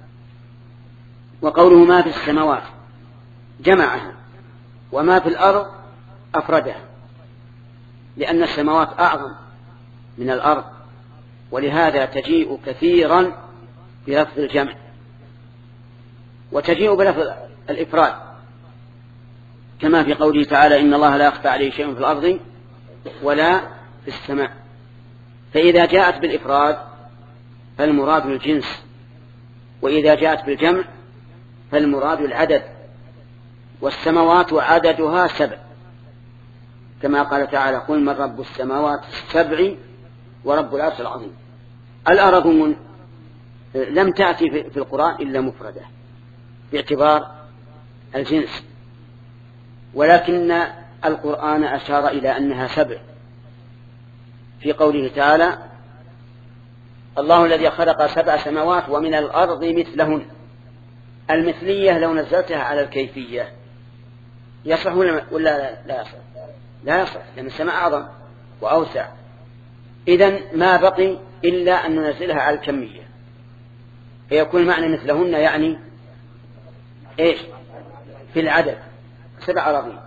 وقوله ما في السماوات جمعها، وما في الأرض أفردها، لأن السماوات أعظم من الأرض، ولهذا تجيء كثيرا بلفظ الجمع، وتجيء بلفظ الإفراد، كما في قوله تعالى: إن الله لا يخفى عليه شيء في الأرض ولا في السماء. فإذا جاءت بالإفراد فالمراد الجنس، وإذا جاءت بالجمع فالمراد العدد. والسماوات عددها سبع، كما قال تعالى: قل من رب السماوات السبع ورب العرش العظيم. الأرض لم تأتي في القرآن إلا مفردة باعتبار الجنس، ولكن القرآن أشار إلى أنها سبع في قوله تعالى: الله الذي خلق سبع سماوات ومن الأرض مثلهن. المثلية لو نزلتها على الكيفية يصح ولا لا يصح؟ لا يصح، لأن السماء أعظم وأوسع. إذن ما بقي إلا أن ننزلها على الكمية، فيكون معنى مثلهن يعني إيش؟ في العدد سبع أراضين.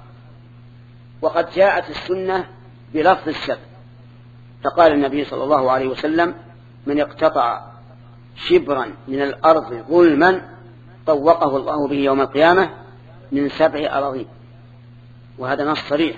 وقد جاءت السنة بلفظ السبع، فقال النبي صلى الله عليه وسلم: من اقتطع شبرا من الأرض ظلما طوقه الله به يوم القيامة من سبع أراضين. وهذا نص صريح.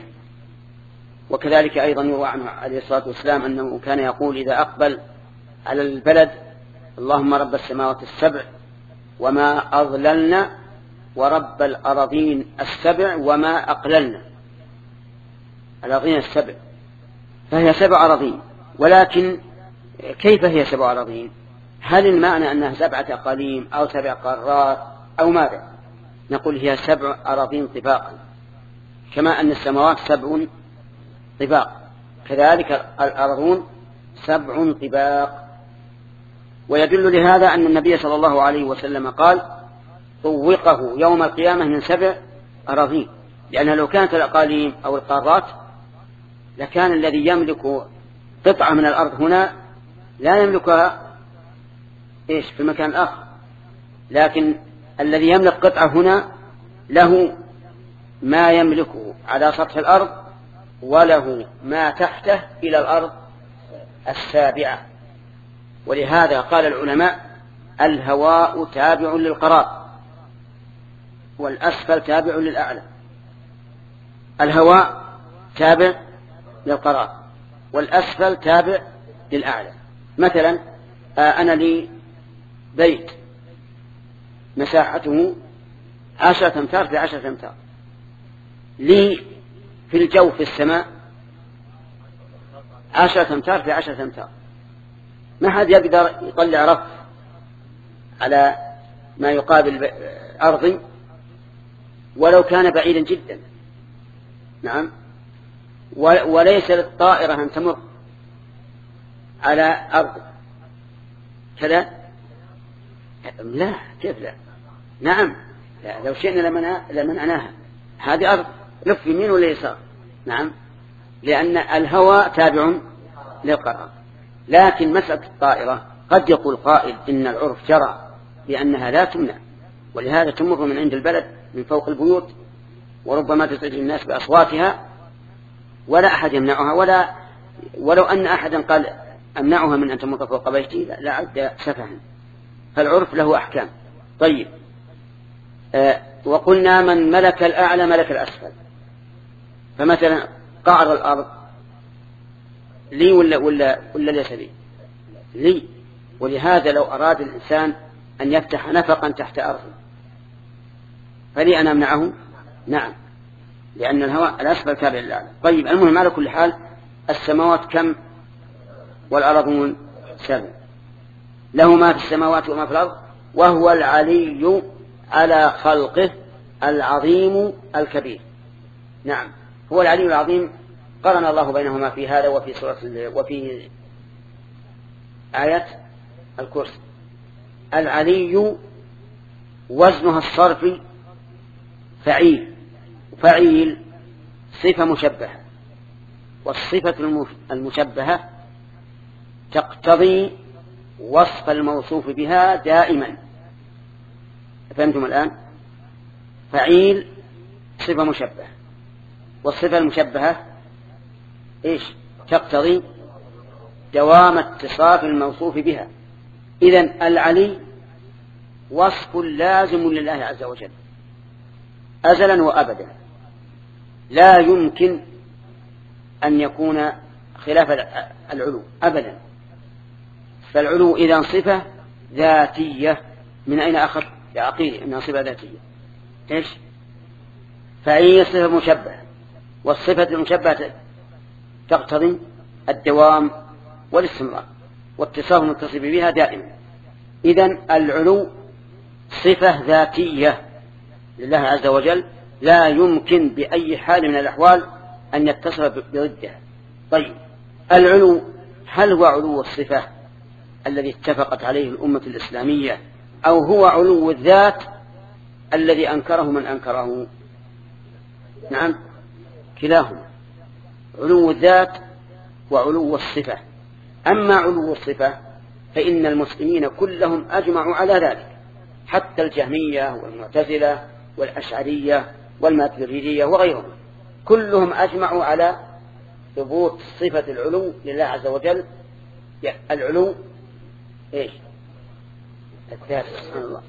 وكذلك أيضا يروى عنه عليه الصلاة والسلام أنه كان يقول إذا أقبل على البلد: اللهم رب السماوات السبع وما أضللنا، ورب الأراضين السبع وما أقللنا. الأراضين السبع، فهي سبع أراضين. ولكن كيف هي سبع أراضين؟ هل المعنى أنها سبعة أقاليم أو سبع قارات أو ماذا؟ نقول هي سبع أراضين طباقا، كما أن السماوات سبع طباق، كذلك الأرضون سبع طباق. ويدل لهذا أن النبي صلى الله عليه وسلم قال: طوقه يوم القيامة من سبع أراضين، لأن لو كانت الأقاليم أو القارات لكان الذي يملك قطعة من الأرض هنا لا يملكها إيش في المكان الآخر، لكن الذي يملك قطعة هنا له ما يملكه على سطح الأرض، وله ما تحته إلى الأرض السابعة. ولهذا قال العلماء: الهواء تابع للقرار، والأسفل تابع للأعلى. الهواء تابع للقرار، والأسفل تابع للأعلى. مثلا أنا لي بيت مساحته عشرة أمتار في عشرة أمتار، لي في الجو في السماء عشرة أمتار في عشرة أمتار، ما حد يقدر يطلع رف على ما يقابل أرضي ولو كان بعيدا جدا. نعم. وليس للطائرة أن تمر على أرض كذا، لا، كيف لا؟ نعم، لا. لو شئنا لمنعناها، هذه أرض لف يمين ولا يسار. نعم، لأن الهواء تابع للقرار. لكن مسألة الطائرة قد يقول قائل إن العرف جرى بأنها لا تمنع، ولهذا تمر من عند البلد من فوق البيوت، وربما تزعج الناس بأصواتها ولا أحد يمنعها، ولا ولو أن أحدا قال أمنعها من أن تمر فوق بيتي لا عد سفها. فالعرف له أحكام. طيب، آه وقلنا من ملك الأعلى ملك الأسفل. فمثلا قعر الأرض لي ولا ولا ولا ليس لي؟ لي. ولهذا لو أراد الإنسان أن يفتح نفقا تحت أرضه فلي أنا أمنعه؟ نعم، لأن الهواء الأسفل تابع للأعلى. طيب، المهم على كل حال السماوات كم والأرضون سبع، له ما في السماوات وما في الأرض، وهو العلي على خلقه العظيم الكبير. نعم، هو العلي العظيم. قرن الله بينهما في هذا وفي سورة وفي آية الكرسي. العلي وزنها الصرفي فعيل، فعيل صفة مشبهة، والصفة المشبهة تقتضي وصف الموصوف بها دائما. فهمتم الآن؟ فعيل صفة مشبهة، والصفة المشبهة إيش؟ تقتضي دوام اتصاف الموصوف بها. إذن العلي وصف لازم لله عز وجل أزلا وأبدا، لا يمكن أن يكون خلاف العلو أبدا. فالعلو إذا صفة ذاتية، من أين أخذ يا عقيل أنها صفة ذاتية؟ إيش؟ فهي صفة مشبهة، والصفة المشبهة تقتضي الدوام والاستمرار واتصاف المتصف بها دائما. إذن العلو صفة ذاتية لله عز وجل، لا يمكن بأي حال من الأحوال أن يتصف بضدها. طيب، العلو هل هو علو الصفة الذي اتفقت عليه الأمة الإسلامية، أو هو علو الذات الذي أنكره من أنكره؟ نعم، كلاهما، علو الذات وعلو الصفة. أما علو الصفة فإن المسلمين كلهم أجمعوا على ذلك، حتى الجهمية والمعتزلة والأشعرية والماتريدية وغيرهم، كلهم أجمعوا على ثبوت صفة العلو لله عز وجل. العلو إيش؟ الذات، سبحان الله،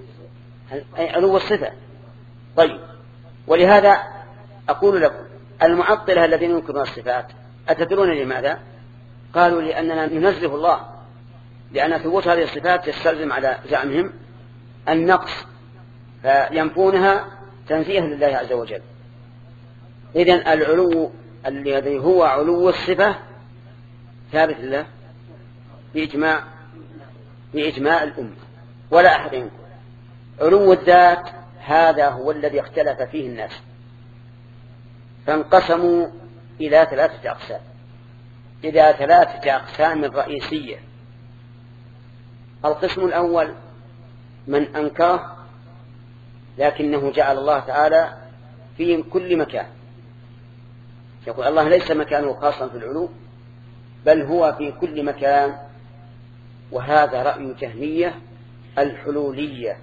أي علو الصفة. طيب، ولهذا أقول لكم المعطلة الذين ينكرون الصفات أتدرون لماذا؟ قالوا لأننا ننزه الله، لأن ثبوت هذه الصفات يستلزم على زعمهم النقص، فينفونها تنزيها لله عز وجل. إذن العلو الذي هو علو الصفة ثابت لله بإجماع بإجماع الأمة ولا أحد ينكر. علو الذات هذا هو الذي اختلف فيه الناس، فانقسموا إلى ثلاثة أقسام، إلى ثلاثة أقسام رئيسية. القسم الأول من أنكره لكنه جعل الله تعالى في كل مكان، يقول الله ليس مكانه خاصا في العلو بل هو في كل مكان، وهذا رأي جهمية الحلولية،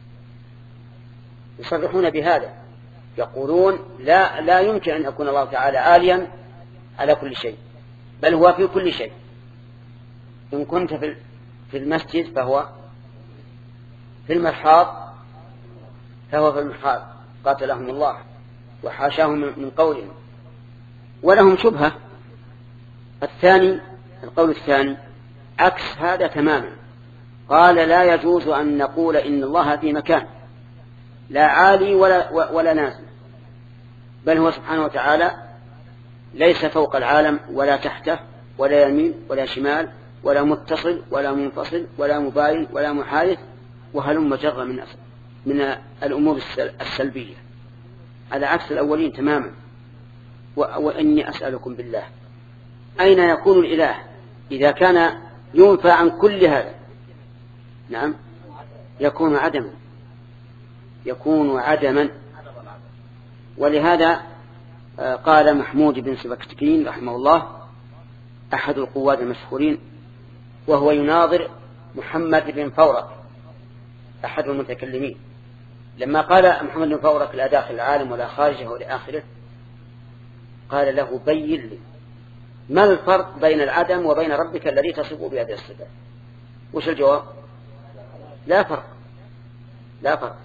يصرحون بهذا، يقولون لا لا يمكن أن يكون الله تعالى عاليا على كل شيء، بل هو في كل شيء. إن كنت في المسجد فهو في المرحاض فهو في المرحاض، قاتلهم الله وحاشاهم من قولهم. ولهم شبهة الثاني، القول الثاني عكس هذا تماما، قال لا يجوز أن نقول إن الله في مكان لا عالي ولا, ولا نازل، بل هو سبحانه وتعالى ليس فوق العالم ولا تحته ولا يمين ولا شمال ولا متصل ولا منفصل ولا مباين ولا محايث وهلم جر من من الأمور السلبية، على عكس الأولين تماما. وإني أسألكم بالله أين يكون الإله إذا كان ينفى عن كل هذا؟ نعم، يكون عدما، يكون عدما. ولهذا قال محمود بن سبكتكين رحمه الله أحد القواد المشهورين وهو يناظر محمد بن فورك أحد المتكلمين، لما قال محمد بن فورك لا داخل العالم ولا خارجه ولا آخره، قال له بين لي ما الفرق بين العدم وبين ربك الذي تصف بهذه الصفات؟ وش الجواب؟ لا فرق، لا فرق.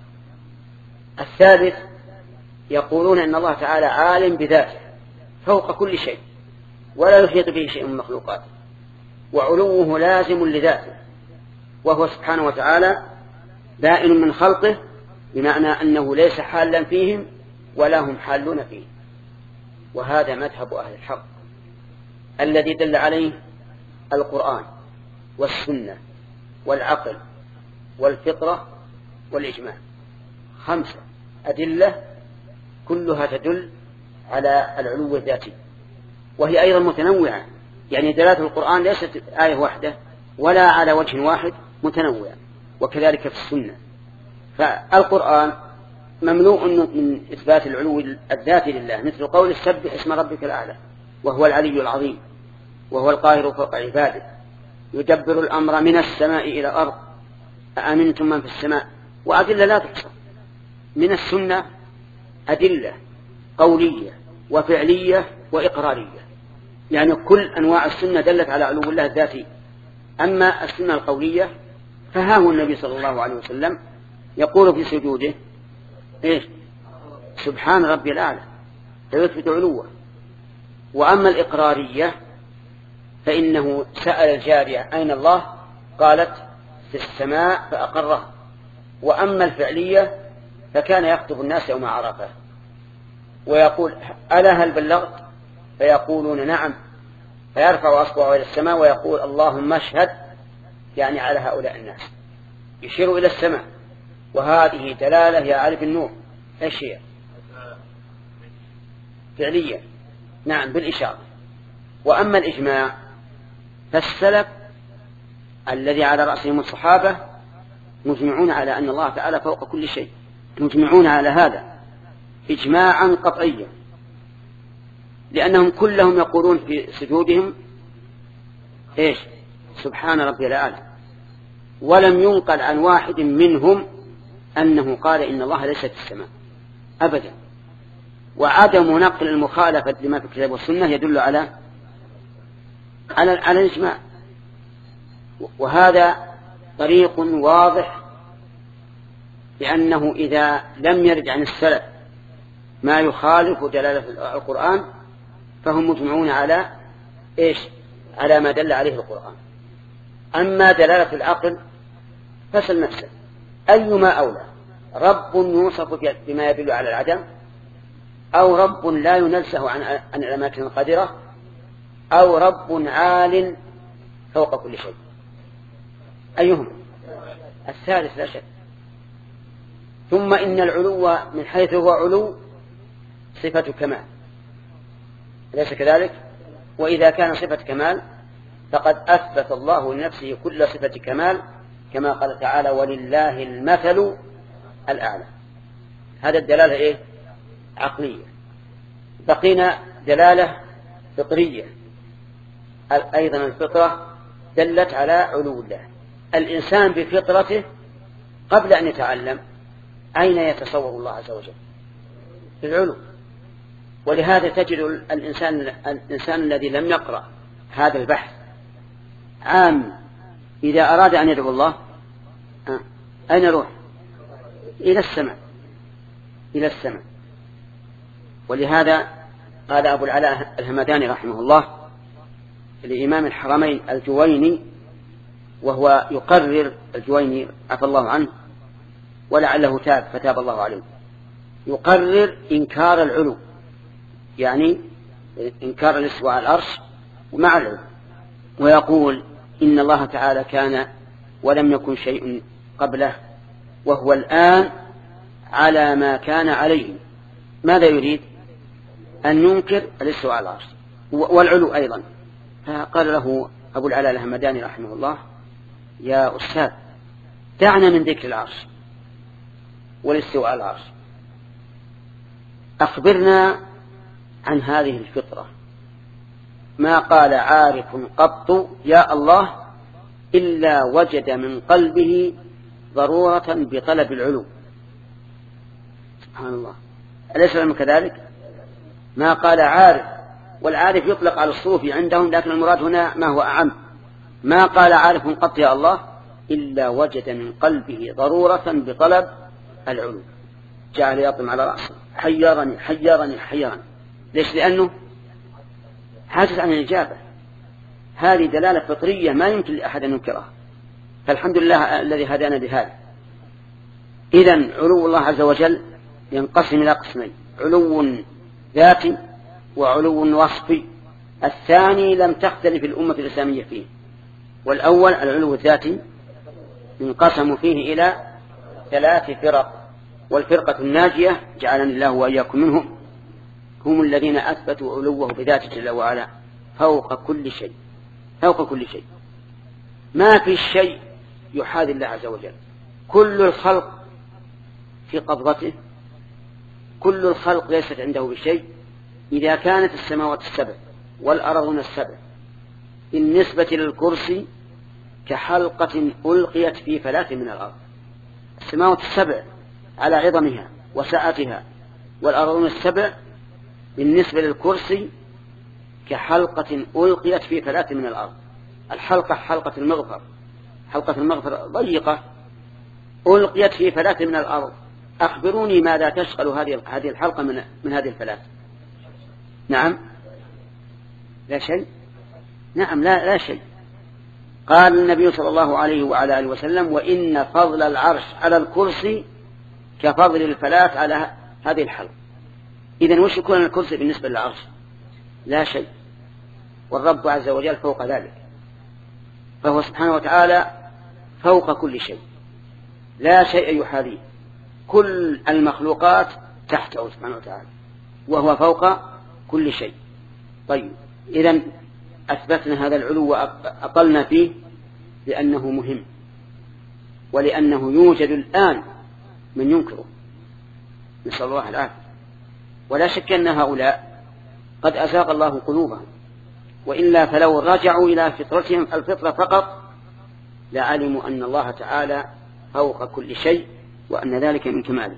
الثالث يقولون إن الله تعالى عالم بذاته فوق كل شيء ولا يحيط به شيء من مخلوقاته، وعلوه لازم لذاته، وهو سبحانه وتعالى بائن من خلقه، بمعنى أنه ليس حالا فيهم ولا هم حالون فيه. وهذا مذهب أهل الحق الذي دل عليه القرآن والسنة والعقل والفطرة والإجماع، خمسة أدلة كلها تدل على العلو الذاتي، وهي أيضا متنوعة، يعني دلالة القرآن ليست آية واحدة ولا على وجه واحد، متنوعة، وكذلك في السنة. فالقرآن مملوء من إثبات العلو الذاتي لله، مثل قول سبح اسم ربك الأعلى، وهو العلي العظيم، وهو القاهر فوق عباده، يدبر الأمر من السماء إلى الأرض، أأمنتم من في السماء، وأدلة لا تحصى. من السنة أدلة قولية وفعلية وإقرارية، يعني كل أنواع السنة دلت على علو الله الذاتي. أما السنة القولية فها هو النبي صلى الله عليه وسلم يقول في سجوده إيش؟ سبحان ربي الأعلى، فيثبت علوه. وأما الإقرارية فإنه سأل الجارية أين الله؟ قالت في السماء فأقره. وأما الفعلية فكان يخطب الناس يوم عرفة ويقول ألا هل بلغت؟ فيقولون نعم، فيرفع أصبعه إلى السماء ويقول اللهم اشهد، يعني على هؤلاء الناس، يشير إلى السماء. وهذه دلالة يا عارف النور ايش هي؟ فعلية، نعم بالإشارة. وأما الإجماع فالسلف الذي على رأسهم الصحابة مجمعون على أن الله تعالى فوق كل شيء، مجمعون على هذا إجماعا قطعيا، لأنهم كلهم يقولون في سجودهم إيش؟ سبحان ربي الأعلى، ولم ينقل عن واحد منهم أنه قال إن الله ليس في السماء أبدا. وعدم نقل المخالفة لما في الكتاب والسنة يدل على على على الإجماع. وهذا طريق واضح، لأنه إذا لم يرد عن السلف ما يخالف دلالة القرآن فهم مجمعون على إيش؟ على ما دل عليه القرآن. أما دلالة العقل فسل نفسه أيما أولى، رب يوصف بما يدل على العدم، أو رب لا ينزه عن عن الأماكن القادرة، أو رب عال فوق كل شيء؟ أيهما؟ الثالث لا شك. ثم إن العلو من حيث هو علو صفة كمال، أليس كذلك؟ وإذا كان صفة كمال فقد أثبت الله لنفسه كل صفة كمال، كما قال تعالى ولله المثل الأعلى. هذا الدلالة إيه؟ عقلية. بقينا دلالة فطرية، أيضا الفطرة دلت على علو الله. الإنسان بفطرته قبل أن يتعلم أين يتصور الله عز وجل؟ في العلو. ولهذا تجد الإنسان, الإنسان الذي لم يقرأ هذا البحث عام إذا أراد أن يدعو الله أين يروح؟ إلى السماء، إلى السماء. ولهذا قال أبو العلاء الهمداني رحمه الله لإمام الحرمين الجويني وهو يقرر الجويني عفى الله عنه ولعله تاب فتاب الله عليه، يقرر إنكار العلو، يعني إنكار الاستواء على العرش مع العلو، ويقول إن الله تعالى كان ولم يكن شيء قبله وهو الآن على ما كان عليه. ماذا يريد؟ أن ينكر الاستواء على العرش والعلو أيضا. فقال له أبو العلاء الهمداني رحمه الله: يا أستاذ دعنا من ذكر العرش والاستواء على العرش، أخبرنا عن هذه الفطرة. ما قال عارف قط يا الله إلا وجد من قلبه ضرورة بطلب العلو. سبحان الله، أليس لهم كذلك؟ ما قال عارف، والعارف يطلق على الصوفي عندهم، لكن المراد هنا ما هو أعم. ما قال عارف قط يا الله إلا وجد من قلبه ضرورة بطلب العلو. جعل يطم على رأسه: حيرني حيرني حيرني. ليش؟ لأنه حاجز عن الإجابة. هذه دلالة فطرية ما يمكن لأحد أن ينكرها، فالحمد لله الذي هدانا بهذا. إذن علو الله عز وجل ينقسم إلى قسمين: علو ذاتي وعلو وصفي. الثاني لم تختلف الأمة الإسلامية فيه، والأول العلو الذاتي انقسموا فيه إلى ثلاث فرق، والفرقة الناجية جعلني الله وإياكم منهم هم الذين أثبتوا علوه بذاته جل وعلا فوق كل شيء، فوق كل شيء، ما في شيء يحاذي الله عز وجل. كل الخلق في قبضته، كل الخلق ليست عنده بشيء. إذا كانت السماوات السبع والأرضون السبع بالنسبة للكرسي كحلقة ألقيت في فلاة من الأرض، السماوات السبع على عظمها وسعتها، والأرضون السبع بالنسبة للكرسي كحلقة ألقيت في فلاة من الأرض. الحلقة حلقة المغفر، حلقة المغفر ضيقة ألقيت في فلاة من الأرض. أخبروني ماذا تشغل هذه هذه الحلقة من من هذه الفلاة؟ نعم لا شيء. نعم لا لا شيء. قال النبي صلى الله عليه وعلى آله وسلم: وإن فضل العرش على الكرسي كفضل الفلاة على هذه الحلقة. إذن وش يكون الكرسي بالنسبة للعرش؟ لا شيء. والرب عز وجل فوق ذلك، فهو سبحانه وتعالى فوق كل شيء، لا شيء يحاذيه، كل المخلوقات تحته سبحانه وتعالى، وهو فوق كل شيء. طيب، إذن أثبتنا هذا العلو وأقلنا فيه لأنه مهم، ولأنه يوجد الآن من ينكره، نسأل الله العافية. ولا شك أن هؤلاء قد أزاغ الله قلوبهم، وإلا فلو رجعوا إلى فطرتهم الفطرة فقط لعلموا أن الله تعالى فوق كل شيء وأن ذلك من كماله.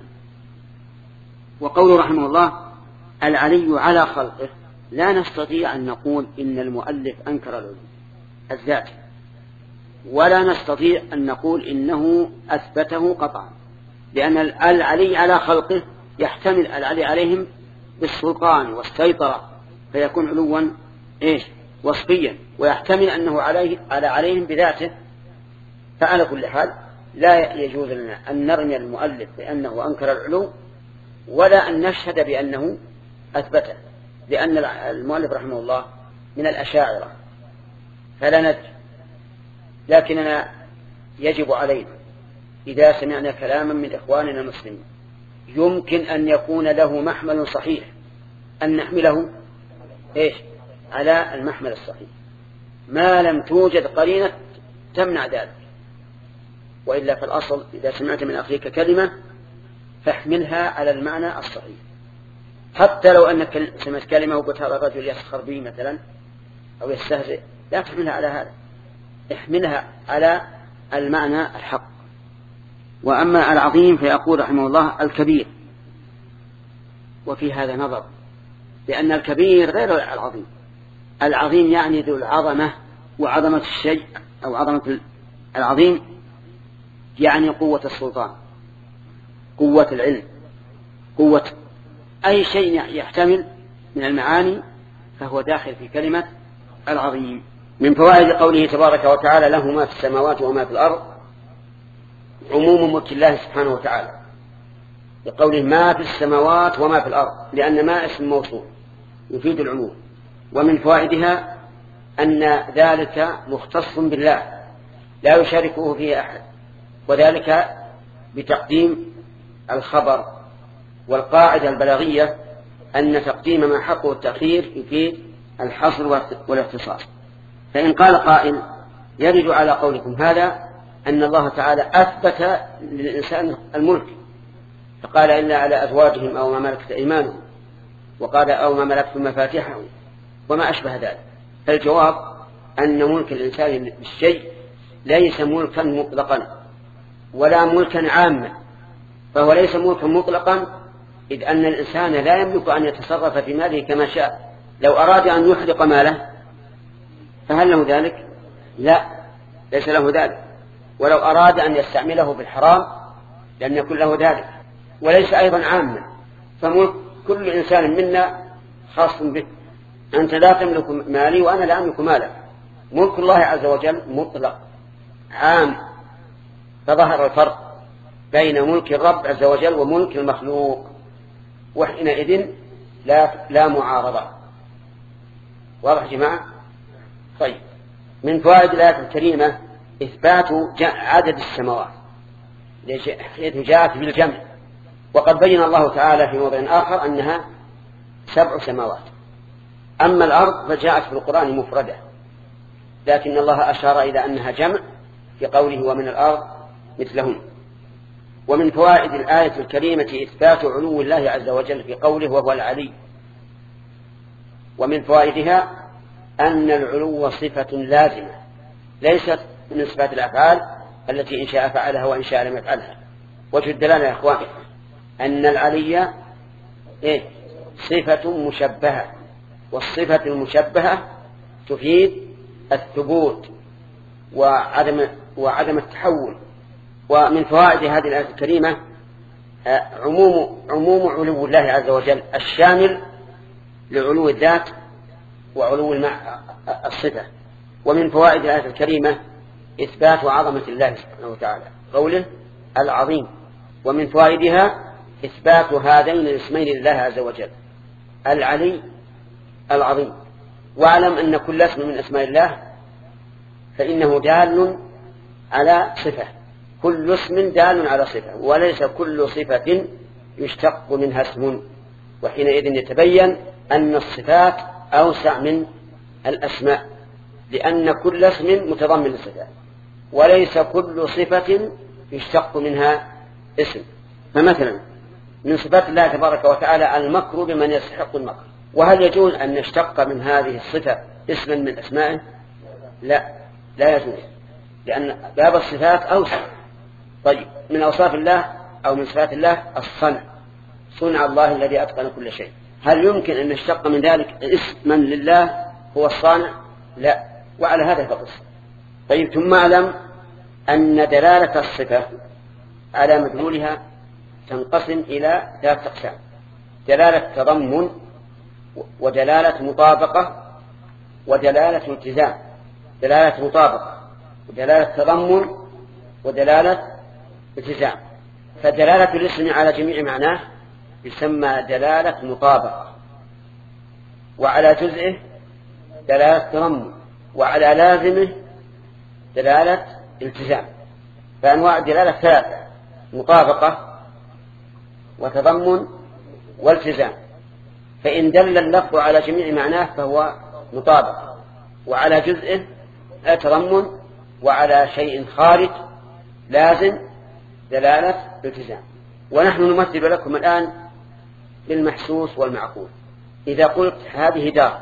وقول رحمه الله: العلي على خلقه، لا نستطيع أن نقول إن المؤلف أنكر العلو الذات، ولا نستطيع أن نقول إنه أثبته قطعا، لأن العلي على خلقه يحتمل العلي عليهم بالسلطان والسيطرة، فيكون علوا إيش وصفيا، ويحتمل أنه عليه على عليهم بذاته. فعلى كل حال لا يجوز لنا أن نرمي المؤلف بأنه أنكر العلو، ولا أن نشهد بأنه أثبته، لأن المؤلف رحمه الله من الأشاعرة فلا ندري. لكننا يجب علينا إذا سمعنا كلاما من إخواننا المسلمين يمكن أن يكون له محمل صحيح أن نحمله إيش على المحمل الصحيح، ما لم توجد قرينة تمنع ذلك. وإلا فالأصل إذا سمعت من أخيك كلمة فاحملها على المعنى الصحيح، حتى لو أنك سمعت كلمة وقلت هذا الرجل يسخر بي مثلا أو يستهزئ، لا تحملها على هذا، احملها على المعنى الحق. وأما العظيم فيقول رحمه الله: الكبير. وفي هذا نظر، لأن الكبير غير العظيم. العظيم يعني ذو العظمة، وعظمة الشيء أو عظمة العظيم يعني قوة السلطان، قوة العلم، قوة أي شيء يحتمل من المعاني، فهو داخل في كلمة العظيم. من فوائد قوله تبارك وتعالى له ما في السماوات وما في الأرض عموم ملك الله سبحانه وتعالى، بقوله ما في السماوات وما في الأرض، لأن ما اسم موصول يفيد العموم. ومن فوائدها أن ذلك مختص بالله لا يشاركه فيه أحد، وذلك بتقديم الخبر. والقاعدة البلاغية أن تقديم ما حقه التأخير يفيد الحصر والاختصاص. فإن قال قائل يرد على قولكم هذا أن الله تعالى أثبت للإنسان الملك، فقال إلا على أزواجهم أو ما ملكت أيمانهم، وقال أو ما ملكت مفاتيحه وما أشبه ذلك. فالجواب أن ملك الإنسان بالشيء ليس ملكا مطلقا ولا ملكا عاما، فهو ليس ملكا مطلقا إذ أن الإنسان لا يملك أن يتصرف في ماله كما شاء. لو أراد أن يحرق ماله فهل له ذلك؟ لا، ليس له ذلك. ولو أراد أن يستعمله بالحرام لم يكن له ذلك، وليس أيضا عاما. فملك كل إنسان منا خاص به. أنت لا تملك مالي وأنا لا أملك مالك. ملك الله عز وجل مطلق عام، فظهر الفرق بين ملك الرب عز وجل وملك المخلوق، وحينئذ لا, لا معارضة. واضح جماعة؟ طيب، من فوائد الآية الكريمة إثبات عدد السماوات حيث جاءت بالجمع، وقد بين الله تعالى في موضع آخر أنها سبع سماوات. أما الأرض فجاءت في القرآن مفردة، لكن الله أشار إلى أنها جمع في قوله ومن الأرض مثلهم. ومن فوائد الآية الكريمة إثبات علو الله عز وجل في قوله وهو العلي. ومن فوائدها أن العلو صفة لازمة ليست من صفات الأفعال التي إن شاء فعلها وإن شاء لم يفعلها. وجه الدلالة يا إخوان أن العلي إيه؟ صفة مشبهة، والصفة المشبهة تفيد الثبوت وعدم, وعدم التحول. ومن فوائد هذه الآية الكريمة عموم, عموم علو الله عز وجل الشامل لعلو الذات وعلو الصفة. ومن فوائد الآية الكريمة إثبات عظمة الله سبحانه وتعالى قوله العظيم. ومن فوائدها إثبات هذين الاسمين لله عز وجل العلي العظيم. واعلم أن كل اسم من أسماء الله فإنه دال على صفة، كل اسم دال على صفة، وليس كل صفة يشتق منها اسم. وحينئذ يتبين أن الصفات أوسع من الأسماء، لأن كل اسم متضمن للصفات، وليس كل صفة يشتق منها اسم. فمثلا من صفات الله تبارك وتعالى المكر بمن يستحق المكر، وهل يجوز أن نشتق من هذه الصفة اسما من أسمائه؟ لا، لا يجوز، لأن باب الصفات أوسع. طيب، من أوصاف الله أو من صفات الله الصنع، صنع الله الذي أتقن كل شيء. هل يمكن أن نشتق من ذلك اسما لله هو الصانع؟ لا، وعلى هذا فقط. طيب، ثم أعلم أن دلالة الصفة على مدلولها تنقسم إلى ثلاث أقسام: دلالة تضمن، ودلالة مطابقة، ودلالة التزام. دلالة مطابقة ودلالة تضمن ودلالة التزام. فدلالة الاسم على جميع معناه يسمى دلالة مطابقة، وعلى جزئه دلالة تضمن، وعلى لازمه دلالة التزام. فأنواع الدلالة ثلاثة: مطابقة وتضمن والتزام. فإن دل اللفظ على جميع معناه فهو مطابق، وعلى جزئه تضمن، وعلى شيء خارج لازم دلالة التزام. ونحن نمثل لكم الآن بالمحسوس والمعقول. إذا قلت هذه دار،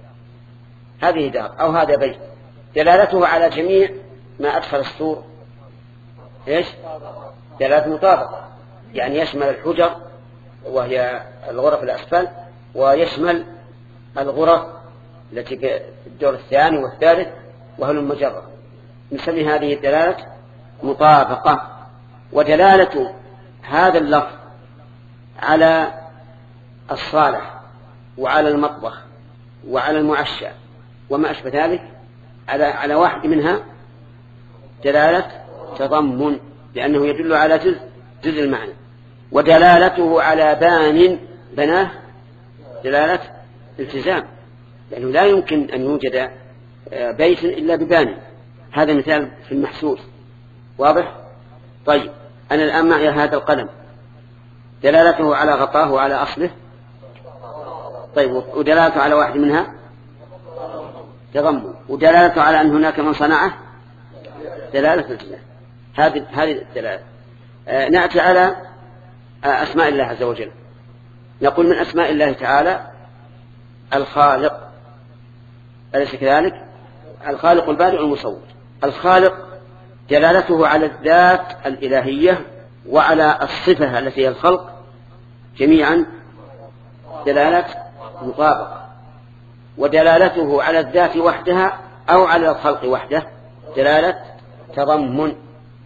هذه دار أو هذا بيت، دلالته على جميع ما أدخل السور إيش؟ دلالة مطابقة، يعني يشمل الحجر وهي الغرف الأسفل، ويشمل الغرف التي في الدور الثاني والثالث وهل المجرة. نسمي هذه الدلالة مطابقة. ودلالة هذا اللفظ على الصالح وعلى المطبخ وعلى المعشى وما أشبه ذلك على على واحد منها دلالة تضمن، لأنه يدل على جزء جزء المعنى. ودلالته على بان بناه دلالة التزام، لأنه لا يمكن أن يوجد بيت إلا ببان. هذا مثال في المحسوس، واضح؟ طيب أنا الآن معي هذا القلم، دلالته على غطاه وعلى أصله. طيب ودلالته على واحد منها تضمن، ودلالته على أن هناك من صنعه دلالة التزام. هذه هذه الدلالة. آه نأتي على آه أسماء الله عز وجل. نقول من أسماء الله تعالى الخالق، أليس كذلك؟ الخالق البارئ المصور. الخالق دلالته على الذات الإلهية وعلى الصفة التي هي الخلق جميعا دلالة مطابقة، ودلالته على الذات وحدها أو على الخلق وحده دلالة تضمن،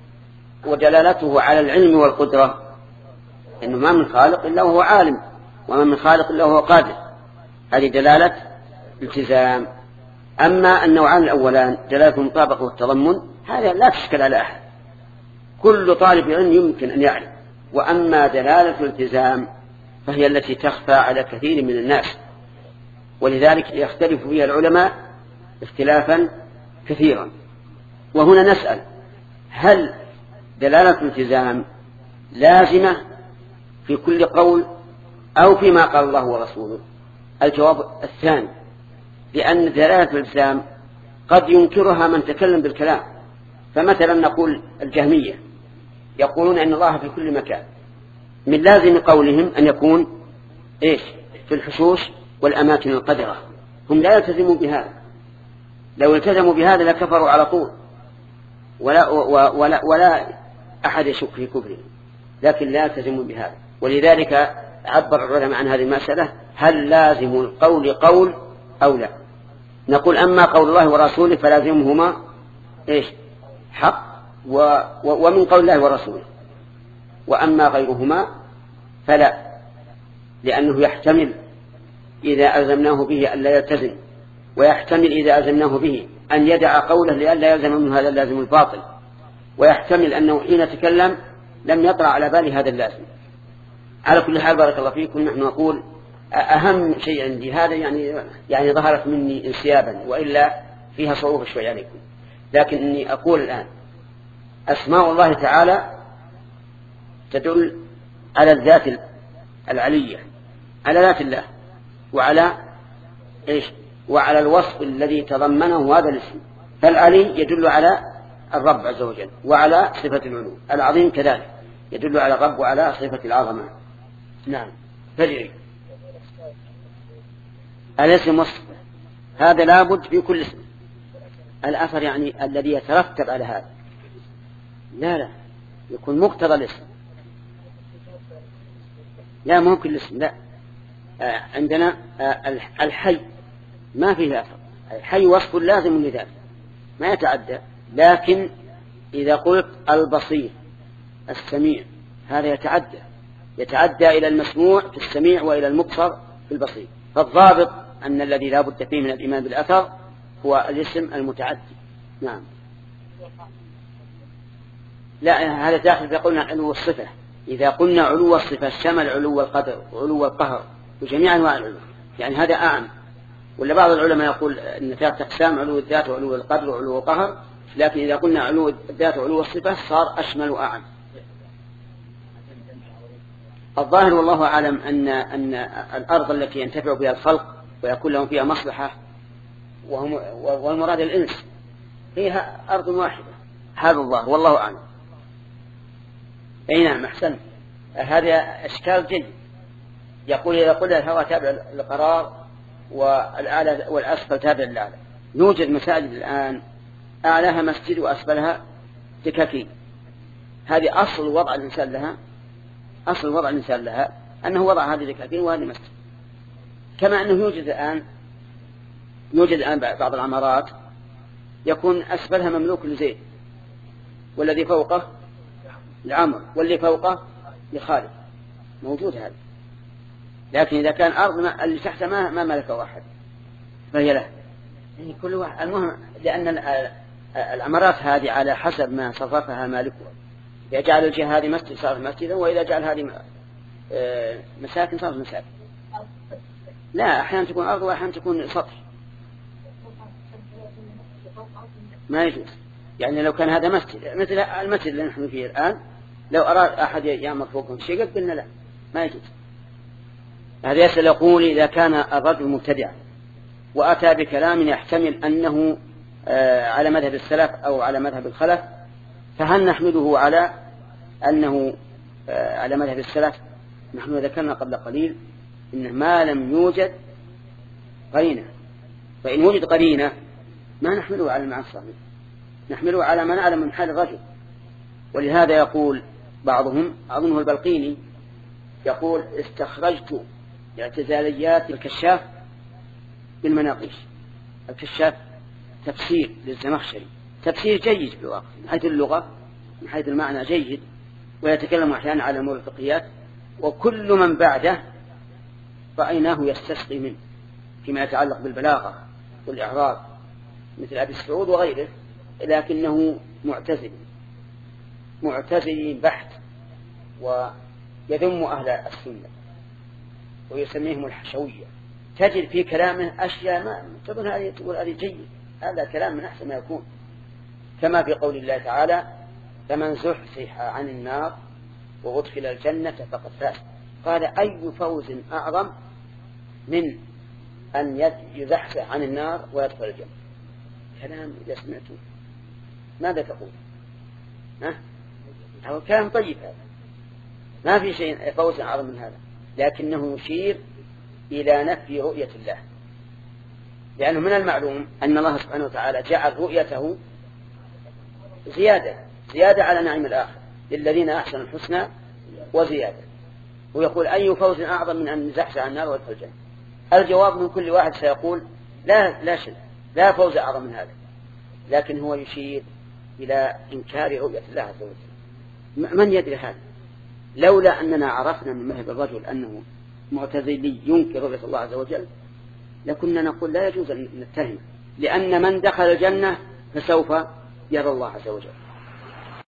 ودلالته على العلم والقدرة، إنه ما من خالق إلا وهو عالم، وما من خالق إلا وهو قادر، هذه دلالة التزام. أما النوعان الأولان دلالة المطابقة والتضمن هذا لا تشكل على أحد، كل طالب علم يمكن أن يعلم. وأما دلالة الالتزام فهي التي تخفى على كثير من الناس، ولذلك يختلف فيها العلماء اختلافا كثيرا. وهنا نسأل: هل دلالة الالتزام لازمة في كل قول أو فيما قال الله ورسوله؟ الجواب الثاني، لأن دلالة الالتزام قد ينكرها من تكلم بالكلام. فمثلا نقول الجهمية يقولون أن الله في كل مكان، من لازم قولهم أن يكون إيش؟ في الحشوش والأماكن القدرة. هم لا يلتزمون بهذا، لو التزموا بهذا لكفروا على طول، ولا, ولا, ولا أحد يشك في كفره، لكن لا يلتزمون بهذا. ولذلك عبر العلماء عن هذه المسألة: هل لازم القول قول أو لا؟ نقول: أما قول الله ورسوله فلازمهما إيش؟ حق و و ومن قول الله ورسوله. وأما غيرهما فلا، لأنه يحتمل إذا ألزمناه به أن لا يلتزم، ويحتمل إذا ألزمناه به أن يدع قوله لئلا يلزم منه هذا اللازم الباطل، ويحتمل أنه حين تكلم لم يطرأ على باله هذا اللازم. على كل حال بارك الله فيكم، نحن نقول أهم شيء عندي هذا يعني يعني ظهرت مني انسيابا، وإلا فيها صعوبة شوي عليكم، لكن إني أقول الآن أسماء الله تعالى تدل على الذات العلية، على ذات الله، وعلى إيش؟ وعلى الوصف الذي تضمنه هذا الاسم. فالعلي يدل على الرب عز وجل وعلى صفة العلو، العظيم كذلك يدل على الرب وعلى صفة العظمة. نعم. فجري الاسم وصف، هذا لابد في كل اسم. الأثر يعني الذي يترتب على هذا، لا لا يكون مقتضى الاسم، لا ممكن الاسم لا. آه عندنا آه الحي ما فيه أثر، الحي وصف لازم لذاته ما يتعدى. لكن إذا قلت البصير السميع هذا يتعدى يتعدى إلى المسموع في السميع وإلى المبصر في البصير. فالضابط أن الذي لا بد فيه من الإيمان بالأثر هو الاسم المتعدي. نعم. لا هذا داخل إذا قلنا علو الصفة. إذا قلنا علو الصفة شمل علو القدر وعلو القهر وجميع أنواع العلو، يعني هذا أعم. ولا بعض العلماء يقول أن ثلاثة أقسام: علو الذات وعلو القدر وعلو القهر. لكن إذا قلنا علو الذات وعلو الصفة صار أشمل وأعم. الظاهر والله أعلم أن أن الأرض التي ينتفع بها الخلق ويكون لهم فيها مصلحة وهم والمراد الإنس فيها أرض واحدة، هذا الله والله أعلم. أي نعم أحسن. هذا إشكال جيد. يقول إذا قلنا الهواء تابع للقرار والأعلى والأسفل تابع للأعلى. يوجد مساجد الآن أعلاها مسجد وأسفلها دكاكين. هذه أصل وضع الإنسان لها، أصل وضع الإنسان لها أنه وضع هذه دكاكين وهذه مسجد. كما أنه يوجد الآن يوجد الآن بعض العمارات يكون أسفلها مملوك لزيد، والذي فوقه لعمر، واللي فوقه لخالد، موجود هذا. لكن إذا كان أرض اللي تحت ما ما ملكه أحد فهي له. يعني كل واحد المهم، لأن العمارات هذه على حسب ما صرفها مالكها. إذا جعل الجهة هذه مسجد صارت مسجدا، وإذا جعل هذه مساكن صارت مساكن. لا، أحيانا تكون أرض وأحيانا تكون سطح، ما يجوز. يعني لو كان هذا مسجد مثل المسجد اللي نحن فيه الآن، لو أراد أحد يعمل فوقهم شيء قلنا لا، ما يجوز. هذا يسأل يقول إذا كان الرجل مبتدعا وأتى بكلام يحتمل أنه على مذهب السلف أو على مذهب الخلف، فهل نحمله على أنه على مذهب السلف؟ نحن ذكرنا قبل قليل إن ما لم يوجد قرينة، فإن وجد قرينة ما نحمله على المعنى الصحيح، نحمله على ما نعلم من حال الرجل. ولهذا يقول بعضهم، أظنه البلقيني، يقول استخرجت اعتزاليات الكشاف بالمناقيش. الكشاف تفسير للزمخشري، تفسير جيد في الواقع من حيث اللغة، من حيث المعنى جيد، ويتكلم أحيانا على أمور الفقهيات، وكل من بعده رأيناه يستسقي منه فيما يتعلق بالبلاغة والإعراب مثل أبي السعود وغيره، لكنه معتزل معتزل بحت، ويذم أهل السنة ويسميهم الحشوية. تجد في كلامه أشياء ما تظن هذه تقول هذه جيد، هذا كلام من أحسن ما يكون، كما في قول الله تعالى فمن زحزح عن النار وأدخل الجنة فقد فاز. قال أي فوز أعظم من أن يزحزح عن النار ويدخل الجنة؟ كلام إذا سمعته ماذا تقول؟ ها؟ هو كلام طيب هذا، ما في شيء فوز أعظم من هذا، لكنه يشير إلى نفي رؤية الله، لأنه من المعلوم أن الله سبحانه وتعالى جعل رؤيته زيادة زيادة على نعيم الآخر للذين أحسنوا الحسنى وزيادة. ويقول أي فوز أعظم من أن نزحزح عن النار ويدخل الجنة؟ الجواب من كل واحد سيقول لا لا شيء، لا فوز أعظم من هذا، لكن هو يشير إلى إنكار رؤية الله عز وجل. من يدري هذا؟ لولا أننا عرفنا من مذهب الرجل أنه معتزلي ينكر رؤية الله عز وجل لكنا نقول لا يجوز أن نتهم، لأن من دخل الجنة فسوف يرى الله عز وجل.